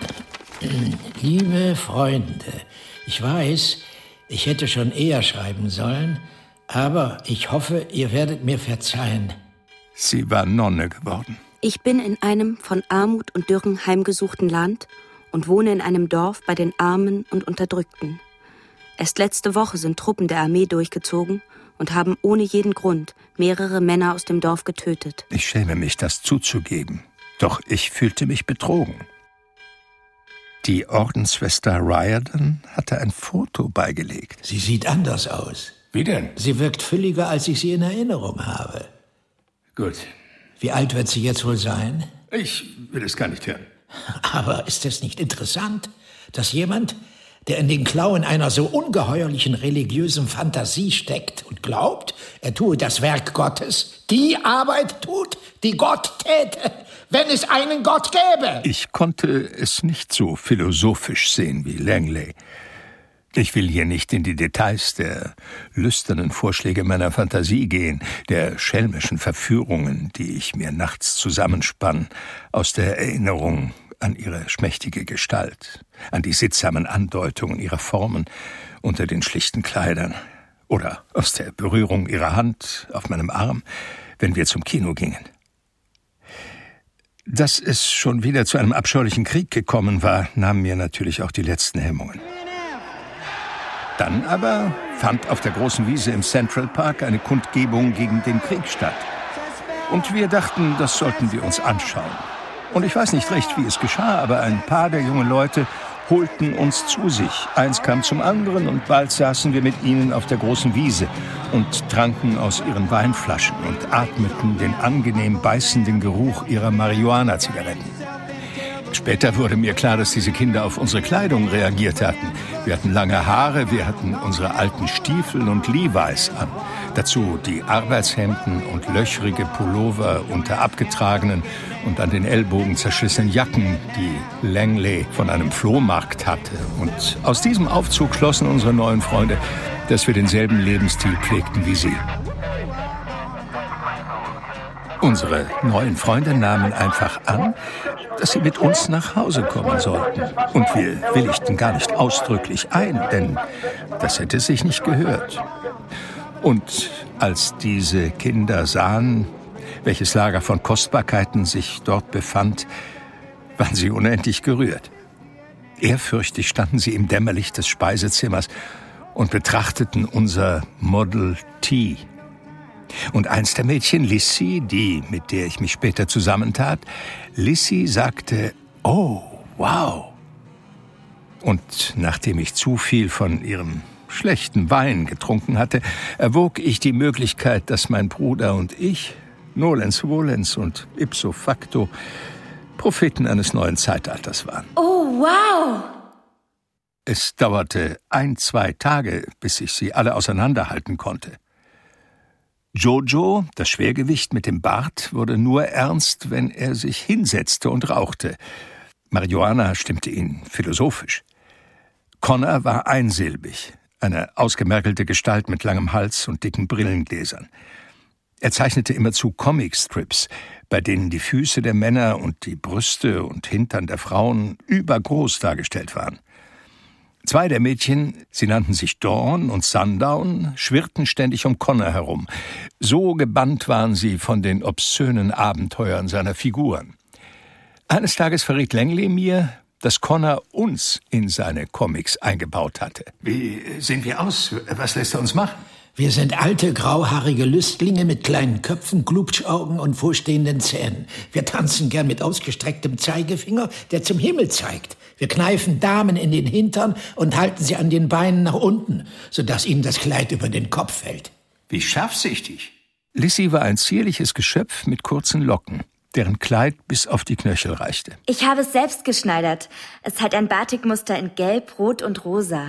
Liebe Freunde, ich weiß, ich hätte schon eher schreiben sollen, aber ich hoffe, ihr werdet mir verzeihen. Sie war Nonne geworden. Ich bin in einem von Armut und Dürren heimgesuchten Land und wohne in einem Dorf bei den Armen und Unterdrückten. Erst letzte Woche sind Truppen der Armee durchgezogen und haben ohne jeden Grund mehrere Männer aus dem Dorf getötet. Ich schäme mich, das zuzugeben. Doch ich fühlte mich betrogen. Die Ordensschwester Riordan hatte ein Foto beigelegt. Sie sieht anders aus. Wie denn? Sie wirkt fülliger, als ich sie in Erinnerung habe. Gut. Wie alt wird sie jetzt wohl sein? Ich will es gar nicht hören. Aber ist es nicht interessant, dass jemand, der in den Klauen einer so ungeheuerlichen religiösen Fantasie steckt und glaubt, er tue das Werk Gottes, die Arbeit tut, die Gott täte, wenn es einen Gott gäbe? Ich konnte es nicht so philosophisch sehen wie Langley. Ich will hier nicht in die Details der lüsternen Vorschläge meiner Fantasie gehen, der schelmischen Verführungen, die ich mir nachts zusammenspann, aus der Erinnerung an ihre schmächtige Gestalt, an die sittsamen Andeutungen ihrer Formen unter den schlichten Kleidern oder aus der Berührung ihrer Hand auf meinem Arm, wenn wir zum Kino gingen. Dass es schon wieder zu einem abscheulichen Krieg gekommen war, nahm mir natürlich auch die letzten Hemmungen. Dann aber fand auf der großen Wiese im Central Park eine Kundgebung gegen den Krieg statt. Und wir dachten, das sollten wir uns anschauen. Und ich weiß nicht recht, wie es geschah, aber ein paar der jungen Leute holten uns zu sich. Eins kam zum anderen und bald saßen wir mit ihnen auf der großen Wiese und tranken aus ihren Weinflaschen und atmeten den angenehm beißenden Geruch ihrer Marihuana-Zigaretten. Später wurde mir klar, dass diese Kinder auf unsere Kleidung reagiert hatten. Wir hatten lange Haare, wir hatten unsere alten Stiefel und Levi's an. Dazu die Arbeitshemden und löchrige Pullover unter abgetragenen und an den Ellbogen zerschlissenen Jacken, die Langley von einem Flohmarkt hatte. Und aus diesem Aufzug schlossen unsere neuen Freunde, dass wir denselben Lebensstil pflegten wie sie. Unsere neuen Freunde nahmen einfach an, dass sie mit uns nach Hause kommen sollten. Und wir willigten gar nicht ausdrücklich ein, denn das hätte sich nicht gehört. Und als diese Kinder sahen, welches Lager von Kostbarkeiten sich dort befand, waren sie unendlich gerührt. Ehrfürchtig standen sie im Dämmerlicht des Speisezimmers und betrachteten unser Model T. Und eins der Mädchen, Lissy, die, mit der ich mich später zusammentat, Lissy sagte, oh, wow. Und nachdem ich zu viel von ihrem schlechten Wein getrunken hatte, erwog ich die Möglichkeit, dass mein Bruder und ich, nolens volens und ipso facto, Propheten eines neuen Zeitalters waren. Oh, wow! Es dauerte ein, zwei Tage, bis ich sie alle auseinanderhalten konnte. Jojo, das Schwergewicht mit dem Bart, wurde nur ernst, wenn er sich hinsetzte und rauchte. Marihuana stimmte ihn philosophisch. Connor war einsilbig, eine ausgemergelte Gestalt mit langem Hals und dicken Brillengläsern. Er zeichnete immerzu Comicstrips, bei denen die Füße der Männer und die Brüste und Hintern der Frauen übergroß dargestellt waren. Zwei der Mädchen, sie nannten sich Dawn und Sundown, schwirrten ständig um Connor herum. So gebannt waren sie von den obszönen Abenteuern seiner Figuren. Eines Tages verriet Langley mir, dass Connor uns in seine Comics eingebaut hatte. Wie sehen wir aus? Was lässt er uns machen? Wir sind alte, grauhaarige Lüstlinge mit kleinen Köpfen, Glubschaugen und vorstehenden Zähnen. Wir tanzen gern mit ausgestrecktem Zeigefinger, der zum Himmel zeigt. Wir kneifen Damen in den Hintern und halten sie an den Beinen nach unten, sodass ihnen das Kleid über den Kopf fällt. Wie scharfsichtig. Lissy war ein zierliches Geschöpf mit kurzen Locken, deren Kleid bis auf die Knöchel reichte. Ich habe es selbst geschneidert. Es hat ein Batikmuster in Gelb, Rot und Rosa.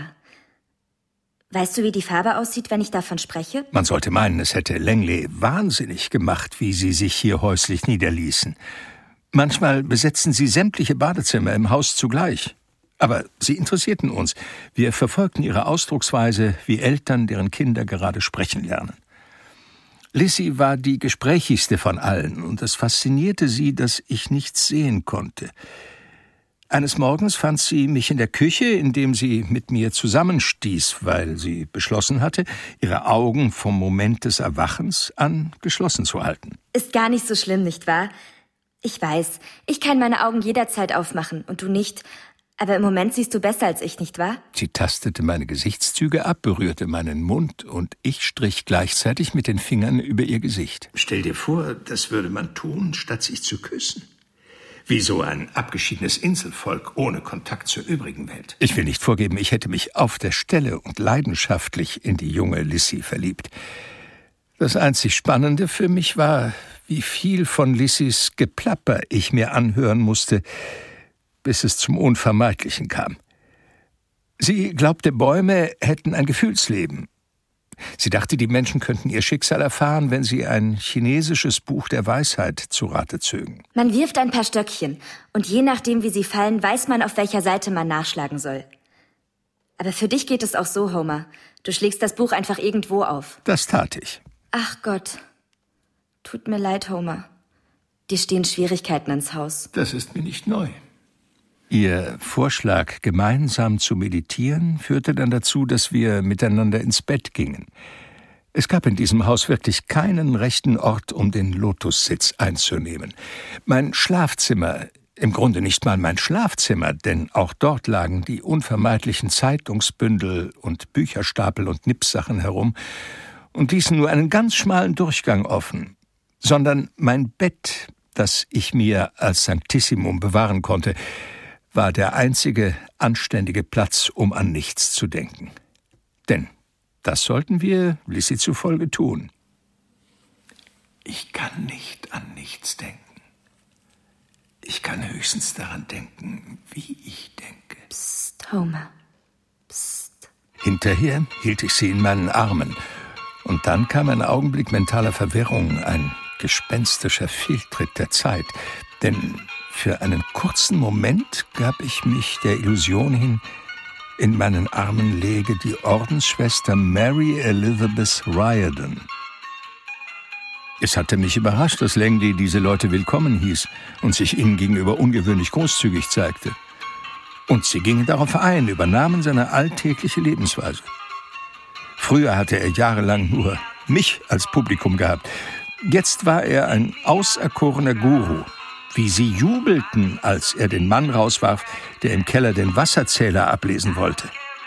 Weißt du, wie die Farbe aussieht, wenn ich davon spreche? Man sollte meinen, es hätte Langley wahnsinnig gemacht, wie sie sich hier häuslich niederließen. Manchmal besetzten sie sämtliche Badezimmer im Haus zugleich. Aber sie interessierten uns. Wir verfolgten ihre Ausdrucksweise wie Eltern, deren Kinder gerade sprechen lernen. Lissy war die gesprächigste von allen, und es faszinierte sie, dass ich nichts sehen konnte. Eines Morgens fand sie mich in der Küche, indem sie mit mir zusammenstieß, weil sie beschlossen hatte, ihre Augen vom Moment des Erwachens an geschlossen zu halten. Ist gar nicht so schlimm, nicht wahr? Ich weiß, ich kann meine Augen jederzeit aufmachen und du nicht. Aber im Moment siehst du besser als ich, nicht wahr? Sie tastete meine Gesichtszüge ab, berührte meinen Mund und ich strich gleichzeitig mit den Fingern über ihr Gesicht. Stell dir vor, das würde man tun, statt sich zu küssen. Wie so ein abgeschiedenes Inselvolk ohne Kontakt zur übrigen Welt. Ich will nicht vorgeben, ich hätte mich auf der Stelle und leidenschaftlich in die junge Lissy verliebt. Das einzig Spannende für mich war, wie viel von Lissys Geplapper ich mir anhören musste, bis es zum Unvermeidlichen kam. Sie glaubte, Bäume hätten ein Gefühlsleben. Sie dachte, die Menschen könnten ihr Schicksal erfahren, wenn sie ein chinesisches Buch der Weisheit zu Rate zögen. Man wirft ein paar Stöckchen und je nachdem, wie sie fallen, weiß man, auf welcher Seite man nachschlagen soll. Aber für dich geht es auch so, Homer. Du schlägst das Buch einfach irgendwo auf. Das tat ich. Ach Gott. Tut mir leid, Homer. Dir stehen Schwierigkeiten ins Haus. Das ist mir nicht neu. Ihr Vorschlag, gemeinsam zu meditieren, führte dann dazu, dass wir miteinander ins Bett gingen. Es gab in diesem Haus wirklich keinen rechten Ort, um den Lotussitz einzunehmen. Mein Schlafzimmer, im Grunde nicht mal mein Schlafzimmer, denn auch dort lagen die unvermeidlichen Zeitungsbündel und Bücherstapel und Nippsachen herum und ließen nur einen ganz schmalen Durchgang offen, sondern mein Bett, das ich mir als Sanctissimum bewahren konnte, war der einzige anständige Platz, um an nichts zu denken. Denn das sollten wir Lissy zufolge tun. Ich kann nicht an nichts denken. Ich kann höchstens daran denken, wie ich denke. Psst, Homer. Psst. Hinterher hielt ich sie in meinen Armen. Und dann kam ein Augenblick mentaler Verwirrung, ein gespenstischer Fehltritt der Zeit. Denn für einen kurzen Moment gab ich mich der Illusion hin, in meinen Armen läge die Ordensschwester Mary Elizabeth Riordan. Es hatte mich überrascht, dass Langley diese Leute willkommen hieß und sich ihnen gegenüber ungewöhnlich großzügig zeigte. Und sie gingen darauf ein, übernahmen seine alltägliche Lebensweise. Früher hatte er jahrelang nur mich als Publikum gehabt. Jetzt war er ein auserkorener Guru. Wie sie jubelten, als er den Mann rauswarf, der im Keller den Wasserzähler ablesen wollte.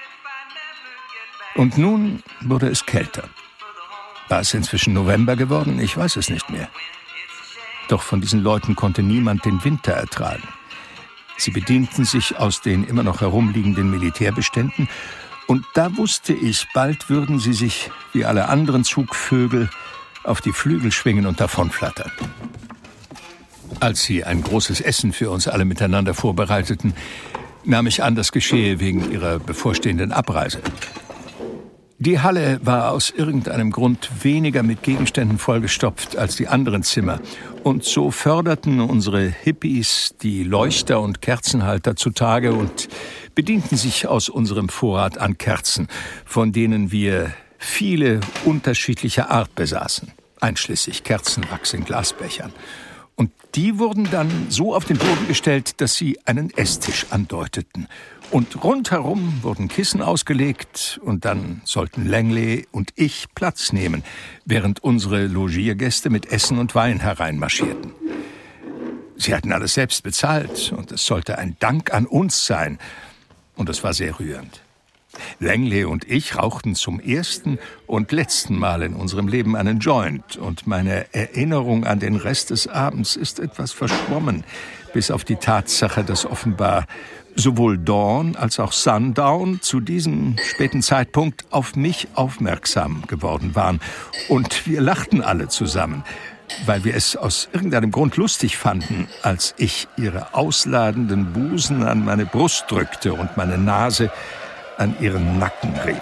Und nun wurde es kälter. War es inzwischen November geworden? Ich weiß es nicht mehr. Doch von diesen Leuten konnte niemand den Winter ertragen. Sie bedienten sich aus den immer noch herumliegenden Militärbeständen, und da wusste ich, bald würden sie sich, wie alle anderen Zugvögel, auf die Flügel schwingen und davonflattern. Als sie ein großes Essen für uns alle miteinander vorbereiteten, nahm ich an, das geschehe wegen ihrer bevorstehenden Abreise. Die Halle war aus irgendeinem Grund weniger mit Gegenständen vollgestopft als die anderen Zimmer. Und so förderten unsere Hippies die Leuchter und Kerzenhalter zutage und bedienten sich aus unserem Vorrat an Kerzen, von denen wir viele unterschiedlicher Art besaßen, einschließlich Kerzenwachs in Glasbechern. Und die wurden dann so auf den Boden gestellt, dass sie einen Esstisch andeuteten. Und rundherum wurden Kissen ausgelegt und dann sollten Langley und ich Platz nehmen, während unsere Logiergäste mit Essen und Wein hereinmarschierten. Sie hatten alles selbst bezahlt und es sollte ein Dank an uns sein. Und es war sehr rührend. Langley und ich rauchten zum ersten und letzten Mal in unserem Leben einen Joint und meine Erinnerung an den Rest des Abends ist etwas verschwommen, bis auf die Tatsache, dass offenbar sowohl Dawn als auch Sundown zu diesem späten Zeitpunkt auf mich aufmerksam geworden waren. Und wir lachten alle zusammen, weil wir es aus irgendeinem Grund lustig fanden, als ich ihre ausladenden Busen an meine Brust drückte und meine Nase an ihren Nacken rieb.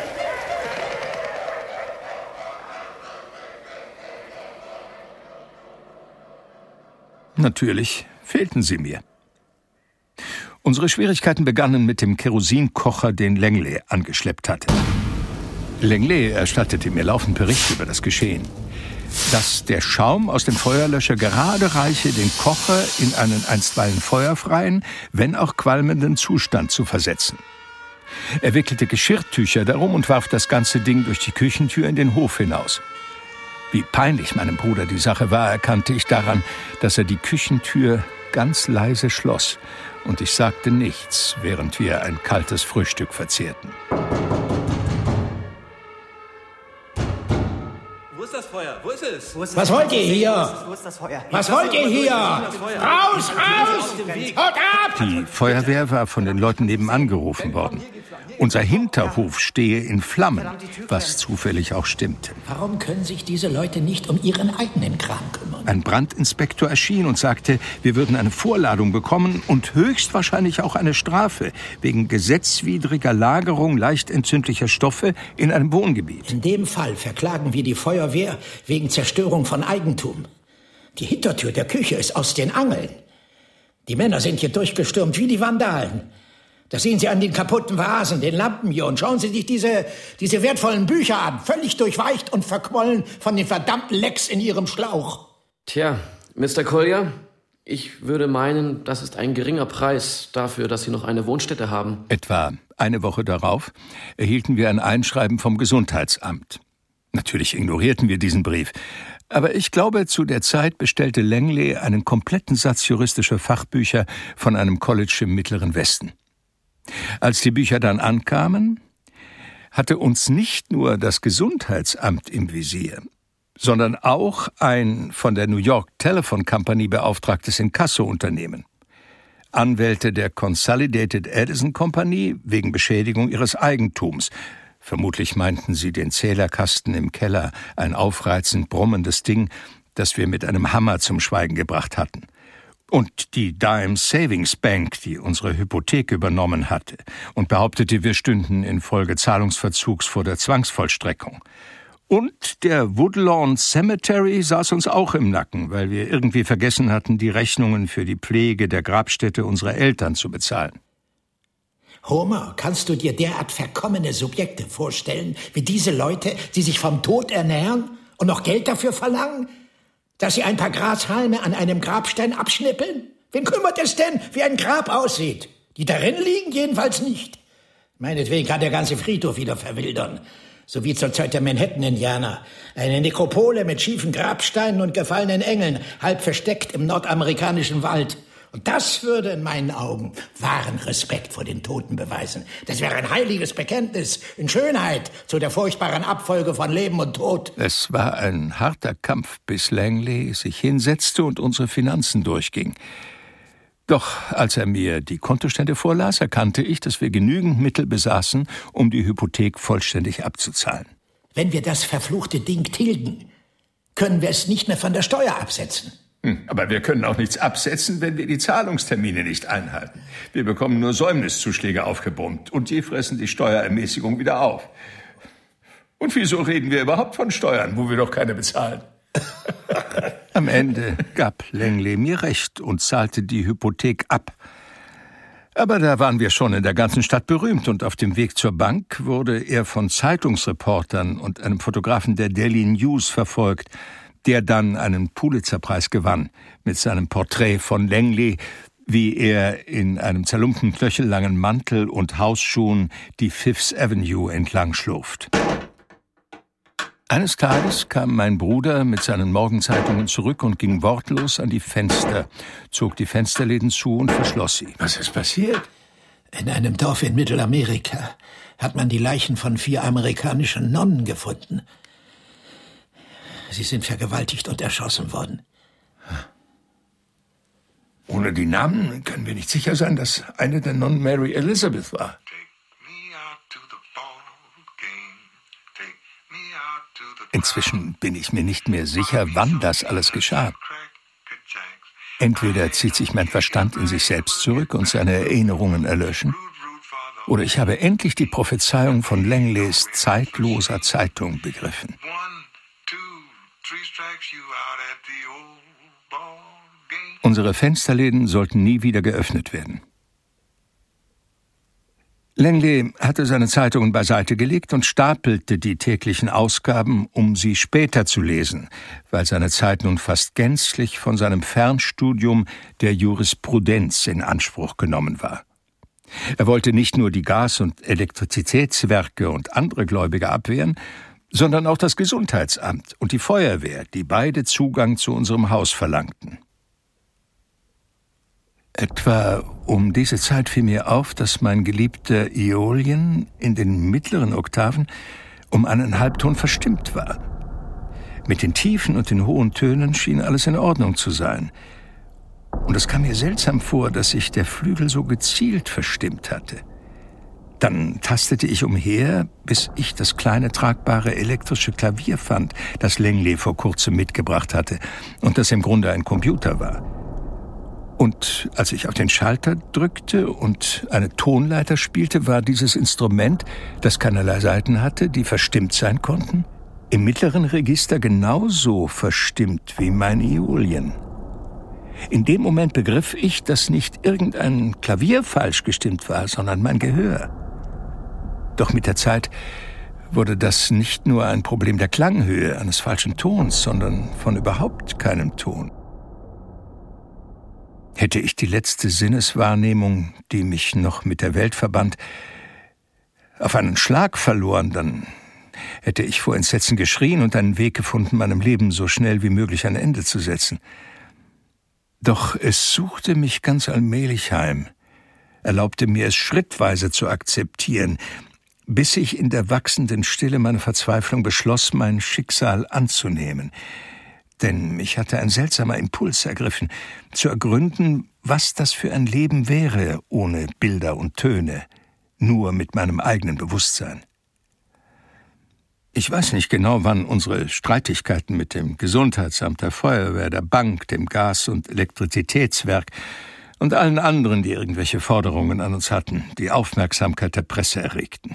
Natürlich fehlten sie mir. Unsere Schwierigkeiten begannen mit dem Kerosinkocher, den Langley angeschleppt hatte. Langley erstattete mir laufend Bericht über das Geschehen. Dass der Schaum aus dem Feuerlöscher gerade reiche, den Kocher in einen einstweilen feuerfreien, wenn auch qualmenden Zustand zu versetzen. Er wickelte Geschirrtücher darum und warf das ganze Ding durch die Küchentür in den Hof hinaus. Wie peinlich meinem Bruder die Sache war, erkannte ich daran, dass er die Küchentür ganz leise schloss, und ich sagte nichts, während wir ein kaltes Frühstück verzehrten. ist das Feuer? Wo ist es? Wo ist Was wollt ihr hier? Wo ist das Feuer? Was wollt ihr hier? Raus, raus! Haut ab! Die Feuerwehr war von den Leuten nebenan gerufen worden. Unser Hinterhof stehe in Flammen, was zufällig auch stimmte. Warum können sich diese Leute nicht um ihren eigenen Kram kümmern? Ein Brandinspektor erschien und sagte, wir würden eine Vorladung bekommen und höchstwahrscheinlich auch eine Strafe wegen gesetzwidriger Lagerung leicht entzündlicher Stoffe in einem Wohngebiet. In dem Fall verklagen wir die Feuerwehr wegen Zerstörung von Eigentum. Die Hintertür der Küche ist aus den Angeln. Die Männer sind hier durchgestürmt wie die Vandalen. Das sehen Sie an den kaputten Vasen, den Lampen hier. Und schauen Sie sich diese, diese wertvollen Bücher an. Völlig durchweicht und verquollen von den verdammten Lecks in Ihrem Schlauch. Tja, Mister Collier, ich würde meinen, das ist ein geringer Preis dafür, dass Sie noch eine Wohnstätte haben. Etwa eine Woche darauf erhielten wir ein Einschreiben vom Gesundheitsamt. Natürlich ignorierten wir diesen Brief. Aber ich glaube, zu der Zeit bestellte Langley einen kompletten Satz juristischer Fachbücher von einem College im Mittleren Westen. Als die Bücher dann ankamen, hatte uns nicht nur das Gesundheitsamt im Visier, sondern auch ein von der New York Telephone Company beauftragtes Inkasso-Unternehmen. Anwälte der Consolidated Edison Company wegen Beschädigung ihres Eigentums. Vermutlich meinten sie den Zählerkasten im Keller, ein aufreizend brummendes Ding, das wir mit einem Hammer zum Schweigen gebracht hatten. Und die Dime Savings Bank, die unsere Hypothek übernommen hatte und behauptete, wir stünden infolge Zahlungsverzugs vor der Zwangsvollstreckung. Und der Woodlawn Cemetery saß uns auch im Nacken, weil wir irgendwie vergessen hatten, die Rechnungen für die Pflege der Grabstätte unserer Eltern zu bezahlen. Homer, kannst du dir derart verkommene Subjekte vorstellen, wie diese Leute, die sich vom Tod ernähren und noch Geld dafür verlangen? Dass sie ein paar Grashalme an einem Grabstein abschnippeln? Wen kümmert es denn, wie ein Grab aussieht? Die darin liegen jedenfalls nicht. Meinetwegen kann der ganze Friedhof wieder verwildern. So wie zur Zeit der Manhattan-Indianer. Eine Nekropole mit schiefen Grabsteinen und gefallenen Engeln, halb versteckt im nordamerikanischen Wald. Und das würde in meinen Augen wahren Respekt vor den Toten beweisen. Das wäre ein heiliges Bekenntnis in Schönheit zu der furchtbaren Abfolge von Leben und Tod. Es war ein harter Kampf, bis Langley sich hinsetzte und unsere Finanzen durchging. Doch als er mir die Kontostände vorlas, erkannte ich, dass wir genügend Mittel besaßen, um die Hypothek vollständig abzuzahlen. Wenn wir das verfluchte Ding tilgen, können wir es nicht mehr von der Steuer absetzen. Aber wir können auch nichts absetzen, wenn wir die Zahlungstermine nicht einhalten. Wir bekommen nur Säumniszuschläge aufgebrummt und die fressen die Steuerermäßigung wieder auf. Und wieso reden wir überhaupt von Steuern, wo wir doch keine bezahlen? Am Ende gab Langley mir recht und zahlte die Hypothek ab. Aber da waren wir schon in der ganzen Stadt berühmt und auf dem Weg zur Bank wurde er von Zeitungsreportern und einem Fotografen der Daily News verfolgt, der dann einen Pulitzer-Preis gewann mit seinem Porträt von Langley, wie er in einem zerlumpten knöchellangen Mantel und Hausschuhen die Fifth Avenue entlang schlurft. Eines Tages kam mein Bruder mit seinen Morgenzeitungen zurück und ging wortlos an die Fenster, zog die Fensterläden zu und verschloss sie. Was ist passiert? In einem Dorf in Mittelamerika hat man die Leichen von vier amerikanischen Nonnen gefunden. Sie sind vergewaltigt und erschossen worden. Ohne die Namen können wir nicht sicher sein, dass eine der Nonnen Mary Elizabeth war. Inzwischen bin ich mir nicht mehr sicher, wann das alles geschah. Entweder zieht sich mein Verstand in sich selbst zurück und seine Erinnerungen erlöschen, oder ich habe endlich die Prophezeiung von Langleys zeitloser Zeitung begriffen. Unsere Fensterläden sollten nie wieder geöffnet werden. Langley hatte seine Zeitungen beiseite gelegt und stapelte die täglichen Ausgaben, um sie später zu lesen, weil seine Zeit nun fast gänzlich von seinem Fernstudium der Jurisprudenz in Anspruch genommen war. Er wollte nicht nur die Gas- und Elektrizitätswerke und andere Gläubiger abwehren, sondern auch das Gesundheitsamt und die Feuerwehr, die beide Zugang zu unserem Haus verlangten. Etwa um diese Zeit fiel mir auf, dass mein geliebter Äolien in den mittleren Oktaven um einen Halbton verstimmt war. Mit den tiefen und den hohen Tönen schien alles in Ordnung zu sein. Und es kam mir seltsam vor, dass sich der Flügel so gezielt verstimmt hatte. Dann tastete ich umher, bis ich das kleine tragbare elektrische Klavier fand, das Langley vor kurzem mitgebracht hatte und das im Grunde ein Computer war. Und als ich auf den Schalter drückte und eine Tonleiter spielte, war dieses Instrument, das keinerlei Saiten hatte, die verstimmt sein konnten, im mittleren Register genauso verstimmt wie mein Äolien. In dem Moment begriff ich, dass nicht irgendein Klavier falsch gestimmt war, sondern mein Gehör. Doch mit der Zeit wurde das nicht nur ein Problem der Klanghöhe eines falschen Tons, sondern von überhaupt keinem Ton. Hätte ich die letzte Sinneswahrnehmung, die mich noch mit der Welt verband, auf einen Schlag verloren, dann hätte ich vor Entsetzen geschrien und einen Weg gefunden, meinem Leben so schnell wie möglich ein Ende zu setzen. Doch es suchte mich ganz allmählich heim, erlaubte mir es schrittweise zu akzeptieren, bis ich in der wachsenden Stille meiner Verzweiflung beschloss, mein Schicksal anzunehmen. Denn mich hatte ein seltsamer Impuls ergriffen, zu ergründen, was das für ein Leben wäre, ohne Bilder und Töne, nur mit meinem eigenen Bewusstsein. Ich weiß nicht genau, wann unsere Streitigkeiten mit dem Gesundheitsamt, der Feuerwehr, der Bank, dem Gas- und Elektrizitätswerk und allen anderen, die irgendwelche Forderungen an uns hatten, die Aufmerksamkeit der Presse erregten.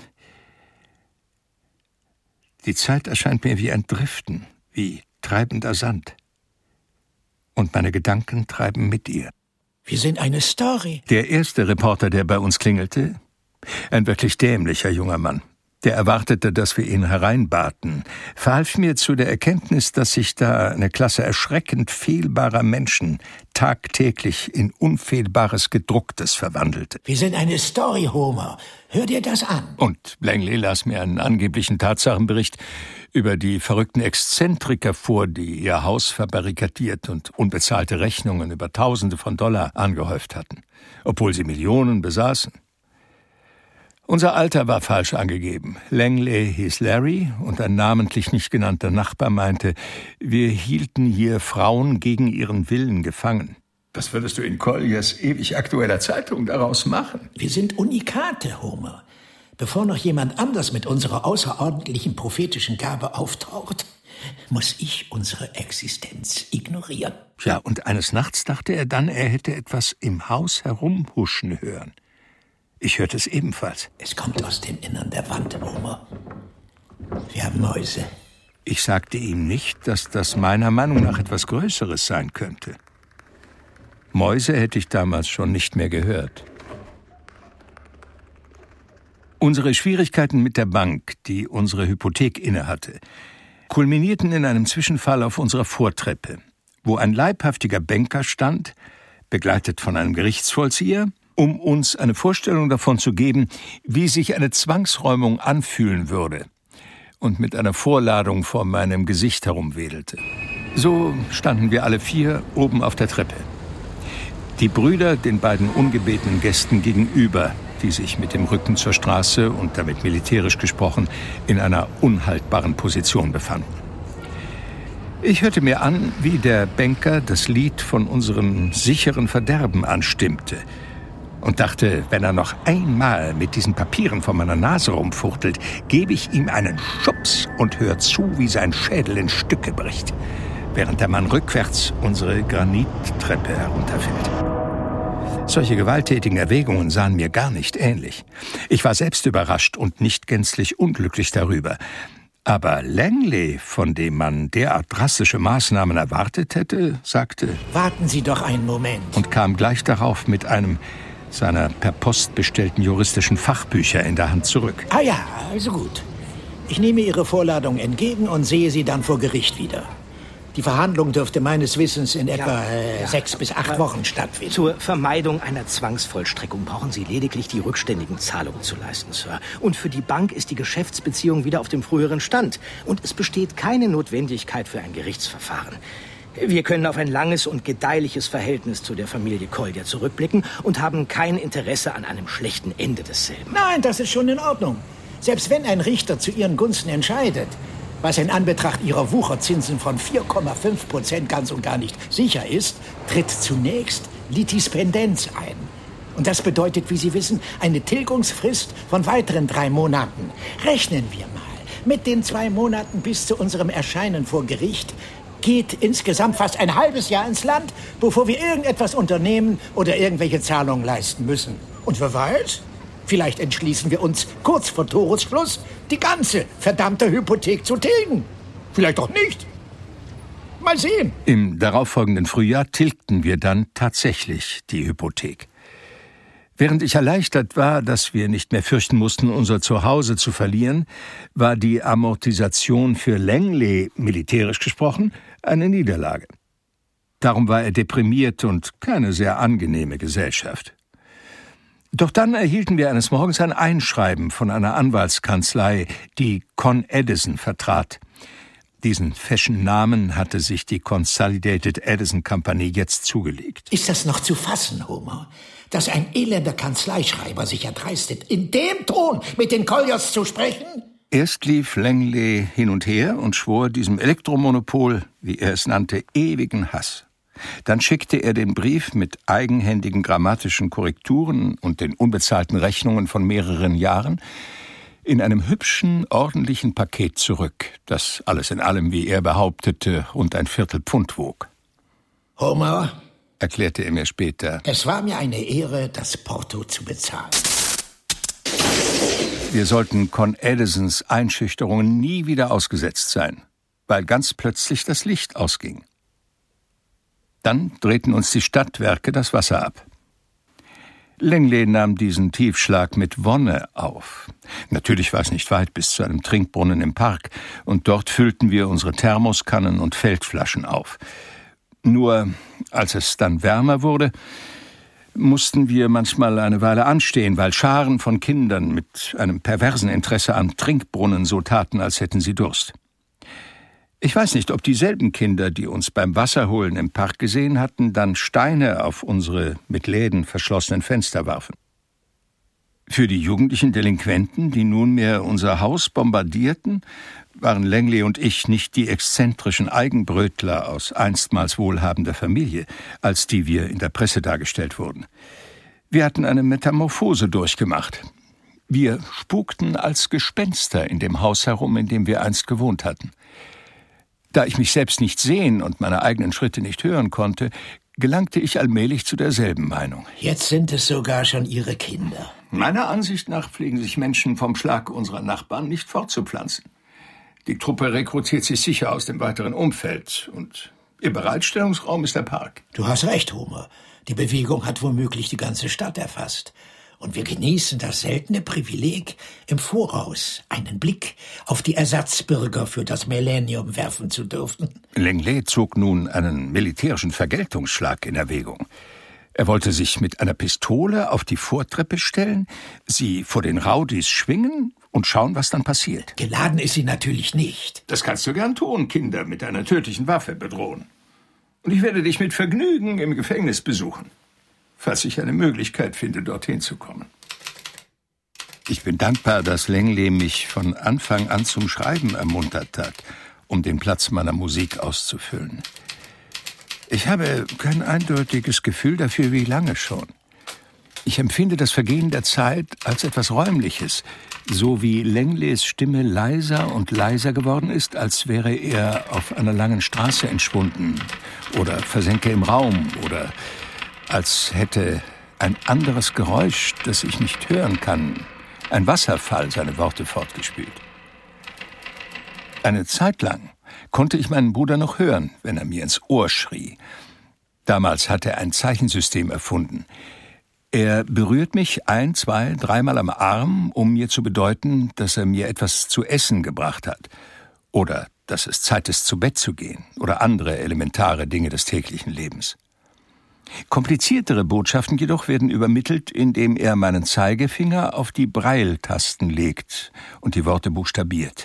Die Zeit erscheint mir wie ein Driften, wie treibender Sand. Und meine Gedanken treiben mit ihr. Wir sind eine Story. Der erste Reporter, der bei uns klingelte, ein wirklich dämlicher junger Mann, der erwartete, dass wir ihn hereinbaten, verhalf mir zu der Erkenntnis, dass sich da eine Klasse erschreckend fehlbarer Menschen tagtäglich in unfehlbares Gedrucktes verwandelte. Wir sind eine Story, Homer. Hör dir das an. Und Langley las mir einen angeblichen Tatsachenbericht über die verrückten Exzentriker vor, die ihr Haus verbarrikadiert und unbezahlte Rechnungen über Tausende von Dollar angehäuft hatten, obwohl sie Millionen besaßen. Unser Alter war falsch angegeben. Langley hieß Larry und ein namentlich nicht genannter Nachbar meinte, wir hielten hier Frauen gegen ihren Willen gefangen. Was würdest du in Colliers ewig aktueller Zeitung daraus machen? Wir sind Unikate, Homer. Bevor noch jemand anders mit unserer außerordentlichen prophetischen Gabe auftaucht, muss ich unsere Existenz ignorieren. Ja, und eines Nachts dachte er dann, er hätte etwas im Haus herumhuschen hören. Ich hörte es ebenfalls. Es kommt aus dem Innern der Wand, Homer. Wir haben Mäuse. Ich sagte ihm nicht, dass das meiner Meinung nach etwas Größeres sein könnte. Mäuse hätte ich damals schon nicht mehr gehört. Unsere Schwierigkeiten mit der Bank, die unsere Hypothek innehatte, kulminierten in einem Zwischenfall auf unserer Vortreppe, wo ein leibhaftiger Banker stand, begleitet von einem Gerichtsvollzieher, um uns eine Vorstellung davon zu geben, wie sich eine Zwangsräumung anfühlen würde, und mit einer Vorladung vor meinem Gesicht herumwedelte. So standen wir alle vier oben auf der Treppe. Die Brüder den beiden ungebetenen Gästen gegenüber, die sich mit dem Rücken zur Straße und damit militärisch gesprochen in einer unhaltbaren Position befanden. Ich hörte mir an, wie der Banker das Lied von unserem sicheren Verderben anstimmte und dachte, wenn er noch einmal mit diesen Papieren vor meiner Nase rumfuchtelt, gebe ich ihm einen Schubs und hör zu, wie sein Schädel in Stücke bricht, während der Mann rückwärts unsere Granittreppe herunterfällt. Solche gewalttätigen Erwägungen sahen mir gar nicht ähnlich. Ich war selbst überrascht und nicht gänzlich unglücklich darüber. Aber Langley, von dem man derart drastische Maßnahmen erwartet hätte, sagte: Warten Sie doch einen Moment. Und kam gleich darauf mit einem seiner per Post bestellten juristischen Fachbücher in der Hand zurück. Ah ja, also gut. Ich nehme Ihre Vorladung entgegen und sehe Sie dann vor Gericht wieder. Die Verhandlung dürfte meines Wissens in etwa ja, äh, ja. sechs bis acht Wochen stattfinden. Zur Vermeidung einer Zwangsvollstreckung brauchen Sie lediglich die rückständigen Zahlungen zu leisten, Sir. Und für die Bank ist die Geschäftsbeziehung wieder auf dem früheren Stand. Und es besteht keine Notwendigkeit für ein Gerichtsverfahren. Wir können auf ein langes und gedeihliches Verhältnis zu der Familie Collier zurückblicken und haben kein Interesse an einem schlechten Ende desselben. Nein, das ist schon in Ordnung. Selbst wenn ein Richter zu Ihren Gunsten entscheidet, Was in Anbetracht ihrer Wucherzinsen von vier Komma fünf Prozent ganz und gar nicht sicher ist, tritt zunächst Litispendenz ein. Und das bedeutet, wie Sie wissen, eine Tilgungsfrist von weiteren drei Monaten. Rechnen wir mal. Mit den zwei Monaten bis zu unserem Erscheinen vor Gericht geht insgesamt fast ein halbes Jahr ins Land, bevor wir irgendetwas unternehmen oder irgendwelche Zahlungen leisten müssen. Und wer weiß, vielleicht entschließen wir uns kurz vor Toresschluss, die ganze verdammte Hypothek zu tilgen. Vielleicht auch nicht. Mal sehen. Im darauffolgenden Frühjahr tilgten wir dann tatsächlich die Hypothek. Während ich erleichtert war, dass wir nicht mehr fürchten mussten, unser Zuhause zu verlieren, war die Amortisation für Langley, militärisch gesprochen, eine Niederlage. Darum war er deprimiert und keine sehr angenehme Gesellschaft. Doch dann erhielten wir eines Morgens ein Einschreiben von einer Anwaltskanzlei, die Con Edison vertrat. Diesen feschen Namen hatte sich die Consolidated Edison Company jetzt zugelegt. Ist das noch zu fassen, Homer, dass ein elender Kanzleischreiber sich erdreistet, in dem Ton mit den Colliers zu sprechen? Erst lief Langley hin und her und schwor diesem Elektromonopol, wie er es nannte, ewigen Hass. Dann schickte er den Brief mit eigenhändigen grammatischen Korrekturen und den unbezahlten Rechnungen von mehreren Jahren in einem hübschen, ordentlichen Paket zurück, das alles in allem, wie er behauptete, rund ein Viertel Pfund wog. Homer, erklärte er mir später, es war mir eine Ehre, das Porto zu bezahlen. Wir sollten Con Edisons Einschüchterungen nie wieder ausgesetzt sein, weil ganz plötzlich das Licht ausging. Dann drehten uns die Stadtwerke das Wasser ab. Langley nahm diesen Tiefschlag mit Wonne auf. Natürlich war es nicht weit bis zu einem Trinkbrunnen im Park, und dort füllten wir unsere Thermoskannen und Feldflaschen auf. Nur, als es dann wärmer wurde, mussten wir manchmal eine Weile anstehen, weil Scharen von Kindern mit einem perversen Interesse am Trinkbrunnen so taten, als hätten sie Durst. Ich weiß nicht, ob dieselben Kinder, die uns beim Wasserholen im Park gesehen hatten, dann Steine auf unsere mit Läden verschlossenen Fenster warfen. Für die jugendlichen Delinquenten, die nunmehr unser Haus bombardierten, waren Langley und ich nicht die exzentrischen Eigenbrötler aus einstmals wohlhabender Familie, als die wir in der Presse dargestellt wurden. Wir hatten eine Metamorphose durchgemacht. Wir spukten als Gespenster in dem Haus herum, in dem wir einst gewohnt hatten. Da ich mich selbst nicht sehen und meine eigenen Schritte nicht hören konnte, gelangte ich allmählich zu derselben Meinung. Jetzt sind es sogar schon Ihre Kinder. Meiner Ansicht nach pflegen sich Menschen vom Schlag unserer Nachbarn nicht fortzupflanzen. Die Truppe rekrutiert sich sicher aus dem weiteren Umfeld und ihr Bereitstellungsraum ist der Park. Du hast recht, Homer. Die Bewegung hat womöglich die ganze Stadt erfasst. Und wir genießen das seltene Privileg, im Voraus einen Blick auf die Ersatzbürger für das Millennium werfen zu dürfen. Langley zog nun einen militärischen Vergeltungsschlag in Erwägung. Er wollte sich mit einer Pistole auf die Vortreppe stellen, sie vor den Rowdies schwingen und schauen, was dann passiert. Geladen ist sie natürlich nicht. Das kannst du gern tun, Kinder mit einer tödlichen Waffe bedrohen. Und ich werde dich mit Vergnügen im Gefängnis besuchen, falls ich eine Möglichkeit finde, dorthin zu kommen. Ich bin dankbar, dass Langley mich von Anfang an zum Schreiben ermuntert hat, um den Platz meiner Musik auszufüllen. Ich habe kein eindeutiges Gefühl dafür, wie lange schon. Ich empfinde das Vergehen der Zeit als etwas Räumliches, so wie Langleys Stimme leiser und leiser geworden ist, als wäre er auf einer langen Straße entschwunden oder versenke im Raum oder als hätte ein anderes Geräusch, das ich nicht hören kann, ein Wasserfall, seine Worte fortgespült. Eine Zeit lang konnte ich meinen Bruder noch hören, wenn er mir ins Ohr schrie. Damals hat er ein Zeichensystem erfunden. Er berührt mich ein, zwei, dreimal am Arm, um mir zu bedeuten, dass er mir etwas zu essen gebracht hat. Oder dass es Zeit ist, zu Bett zu gehen. Oder andere elementare Dinge des täglichen Lebens. Kompliziertere Botschaften jedoch werden übermittelt, indem er meinen Zeigefinger auf die Braille-Tasten legt und die Worte buchstabiert.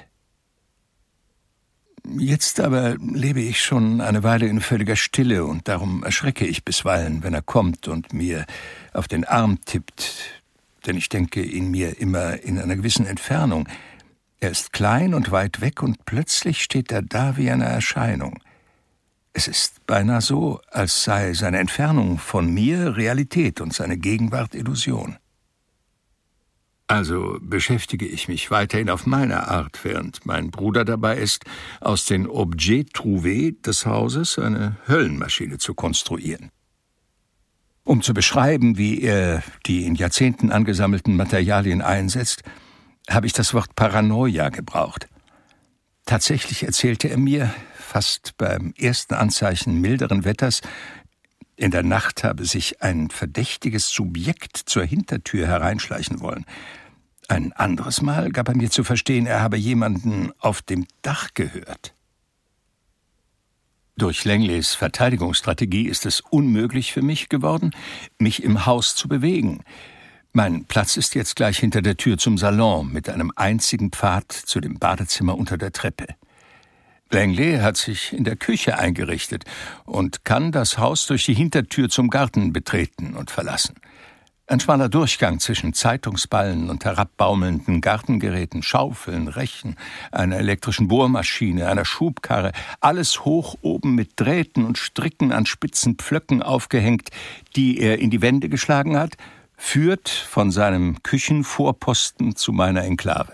Jetzt aber lebe ich schon eine Weile in völliger Stille und darum erschrecke ich bisweilen, wenn er kommt und mir auf den Arm tippt, denn ich denke ihn mir immer in einer gewissen Entfernung. Er ist klein und weit weg und plötzlich steht er da wie eine Erscheinung. Es ist beinahe so, als sei seine Entfernung von mir Realität und seine Gegenwart Illusion. Also beschäftige ich mich weiterhin auf meine Art, während mein Bruder dabei ist, aus den Objets trouvés des Hauses eine Höllenmaschine zu konstruieren. Um zu beschreiben, wie er die in Jahrzehnten angesammelten Materialien einsetzt, habe ich das Wort Paranoia gebraucht. Tatsächlich erzählte er mir, fast beim ersten Anzeichen milderen Wetters, in der Nacht habe sich ein verdächtiges Subjekt zur Hintertür hereinschleichen wollen. Ein anderes Mal gab er mir zu verstehen, er habe jemanden auf dem Dach gehört. Durch Langleys Verteidigungsstrategie ist es unmöglich für mich geworden, mich im Haus zu bewegen. Mein Platz ist jetzt gleich hinter der Tür zum Salon mit einem einzigen Pfad zu dem Badezimmer unter der Treppe. Langley hat sich in der Küche eingerichtet und kann das Haus durch die Hintertür zum Garten betreten und verlassen. Ein schmaler Durchgang zwischen Zeitungsballen und herabbaumelnden Gartengeräten, Schaufeln, Rechen, einer elektrischen Bohrmaschine, einer Schubkarre, alles hoch oben mit Drähten und Stricken an spitzen Pflöcken aufgehängt, die er in die Wände geschlagen hat, führt von seinem Küchenvorposten zu meiner Enklave.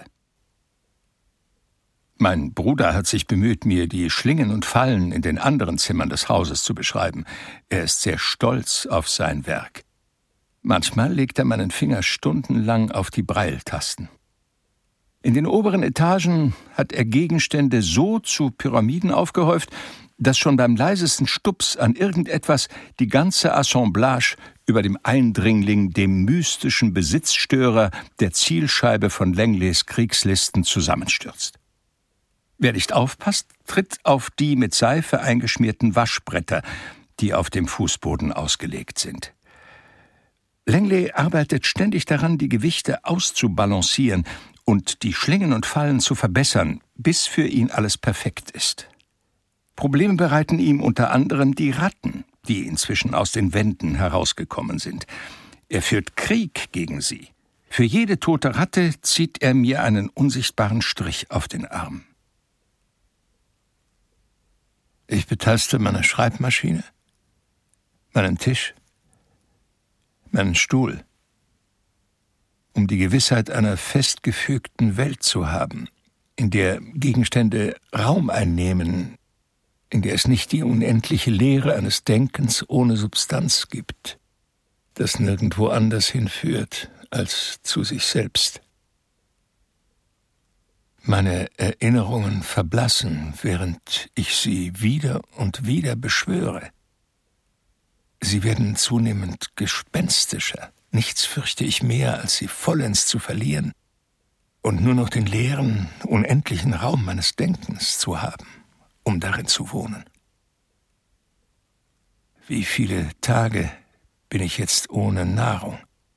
Mein Bruder hat sich bemüht, mir die Schlingen und Fallen in den anderen Zimmern des Hauses zu beschreiben. Er ist sehr stolz auf sein Werk. Manchmal legt er meinen Finger stundenlang auf die Braille-Tasten. In den oberen Etagen hat er Gegenstände so zu Pyramiden aufgehäuft, dass schon beim leisesten Stups an irgendetwas die ganze Assemblage über dem Eindringling, dem mystischen Besitzstörer, der Zielscheibe von Langleys Kriegslisten zusammenstürzt. Wer nicht aufpasst, tritt auf die mit Seife eingeschmierten Waschbretter, die auf dem Fußboden ausgelegt sind. Langley arbeitet ständig daran, die Gewichte auszubalancieren und die Schlingen und Fallen zu verbessern, bis für ihn alles perfekt ist. Probleme bereiten ihm unter anderem die Ratten, die inzwischen aus den Wänden herausgekommen sind. Er führt Krieg gegen sie. Für jede tote Ratte zieht er mir einen unsichtbaren Strich auf den Arm. Ich betaste meine Schreibmaschine, meinen Tisch, meinen Stuhl, um die Gewissheit einer festgefügten Welt zu haben, in der Gegenstände Raum einnehmen, in der es nicht die unendliche Leere eines Denkens ohne Substanz gibt, das nirgendwo anders hinführt als zu sich selbst. Meine Erinnerungen verblassen, während ich sie wieder und wieder beschwöre. Sie werden zunehmend gespenstischer. Nichts fürchte ich mehr, als sie vollends zu verlieren und nur noch den leeren, unendlichen Raum meines Denkens zu haben, um darin zu wohnen. Wie viele Tage bin ich jetzt ohne Nahrung?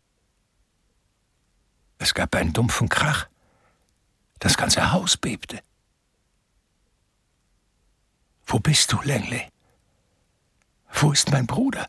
Es gab einen dumpfen Krach. Das ganze Haus bebte. Wo bist du, Langley? Wo ist mein Bruder?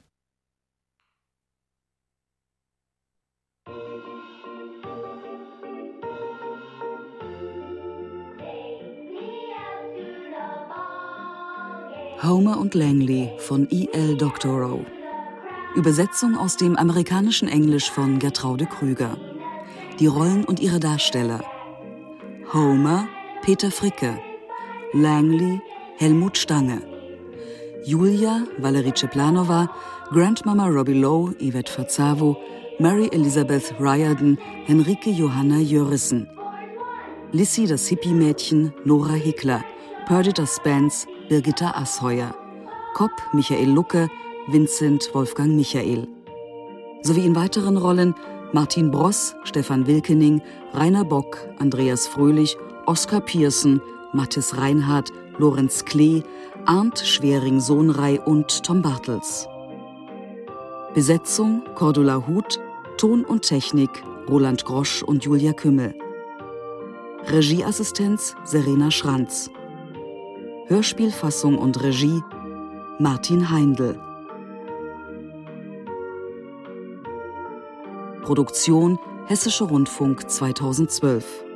Homer und Langley von E L Doctorow. Übersetzung aus dem amerikanischen Englisch von Gertraude Krüger. Die Rollen und ihre Darsteller: Homer, Peter Fricke. Langley, Helmut Stange. Julia, Valerie Ceplanova. Grandmama Robbie Lowe, Yvette Fazavo. Mary Elizabeth Riordan, Henrike Johanna Jörissen. Lissy, das Hippie-Mädchen, Nora Hickler. Perdita Spence, Birgitta Asheuer. Kopp, Michael Lucke, Vincent Wolfgang Michael. Sowie in weiteren Rollen Martin Bross, Stefan Wilkening, Rainer Bock, Andreas Fröhlich, Oskar Pierson, Mathis Reinhardt, Lorenz Klee, Arndt Schwering-Sohnrei und Tom Bartels. Besetzung Cordula Huth, Ton und Technik Roland Grosch und Julia Kümmel. Regieassistenz Serena Schranz. Hörspielfassung und Regie Martin Heindl. Produktion Hessischer Rundfunk zweitausendzwölf.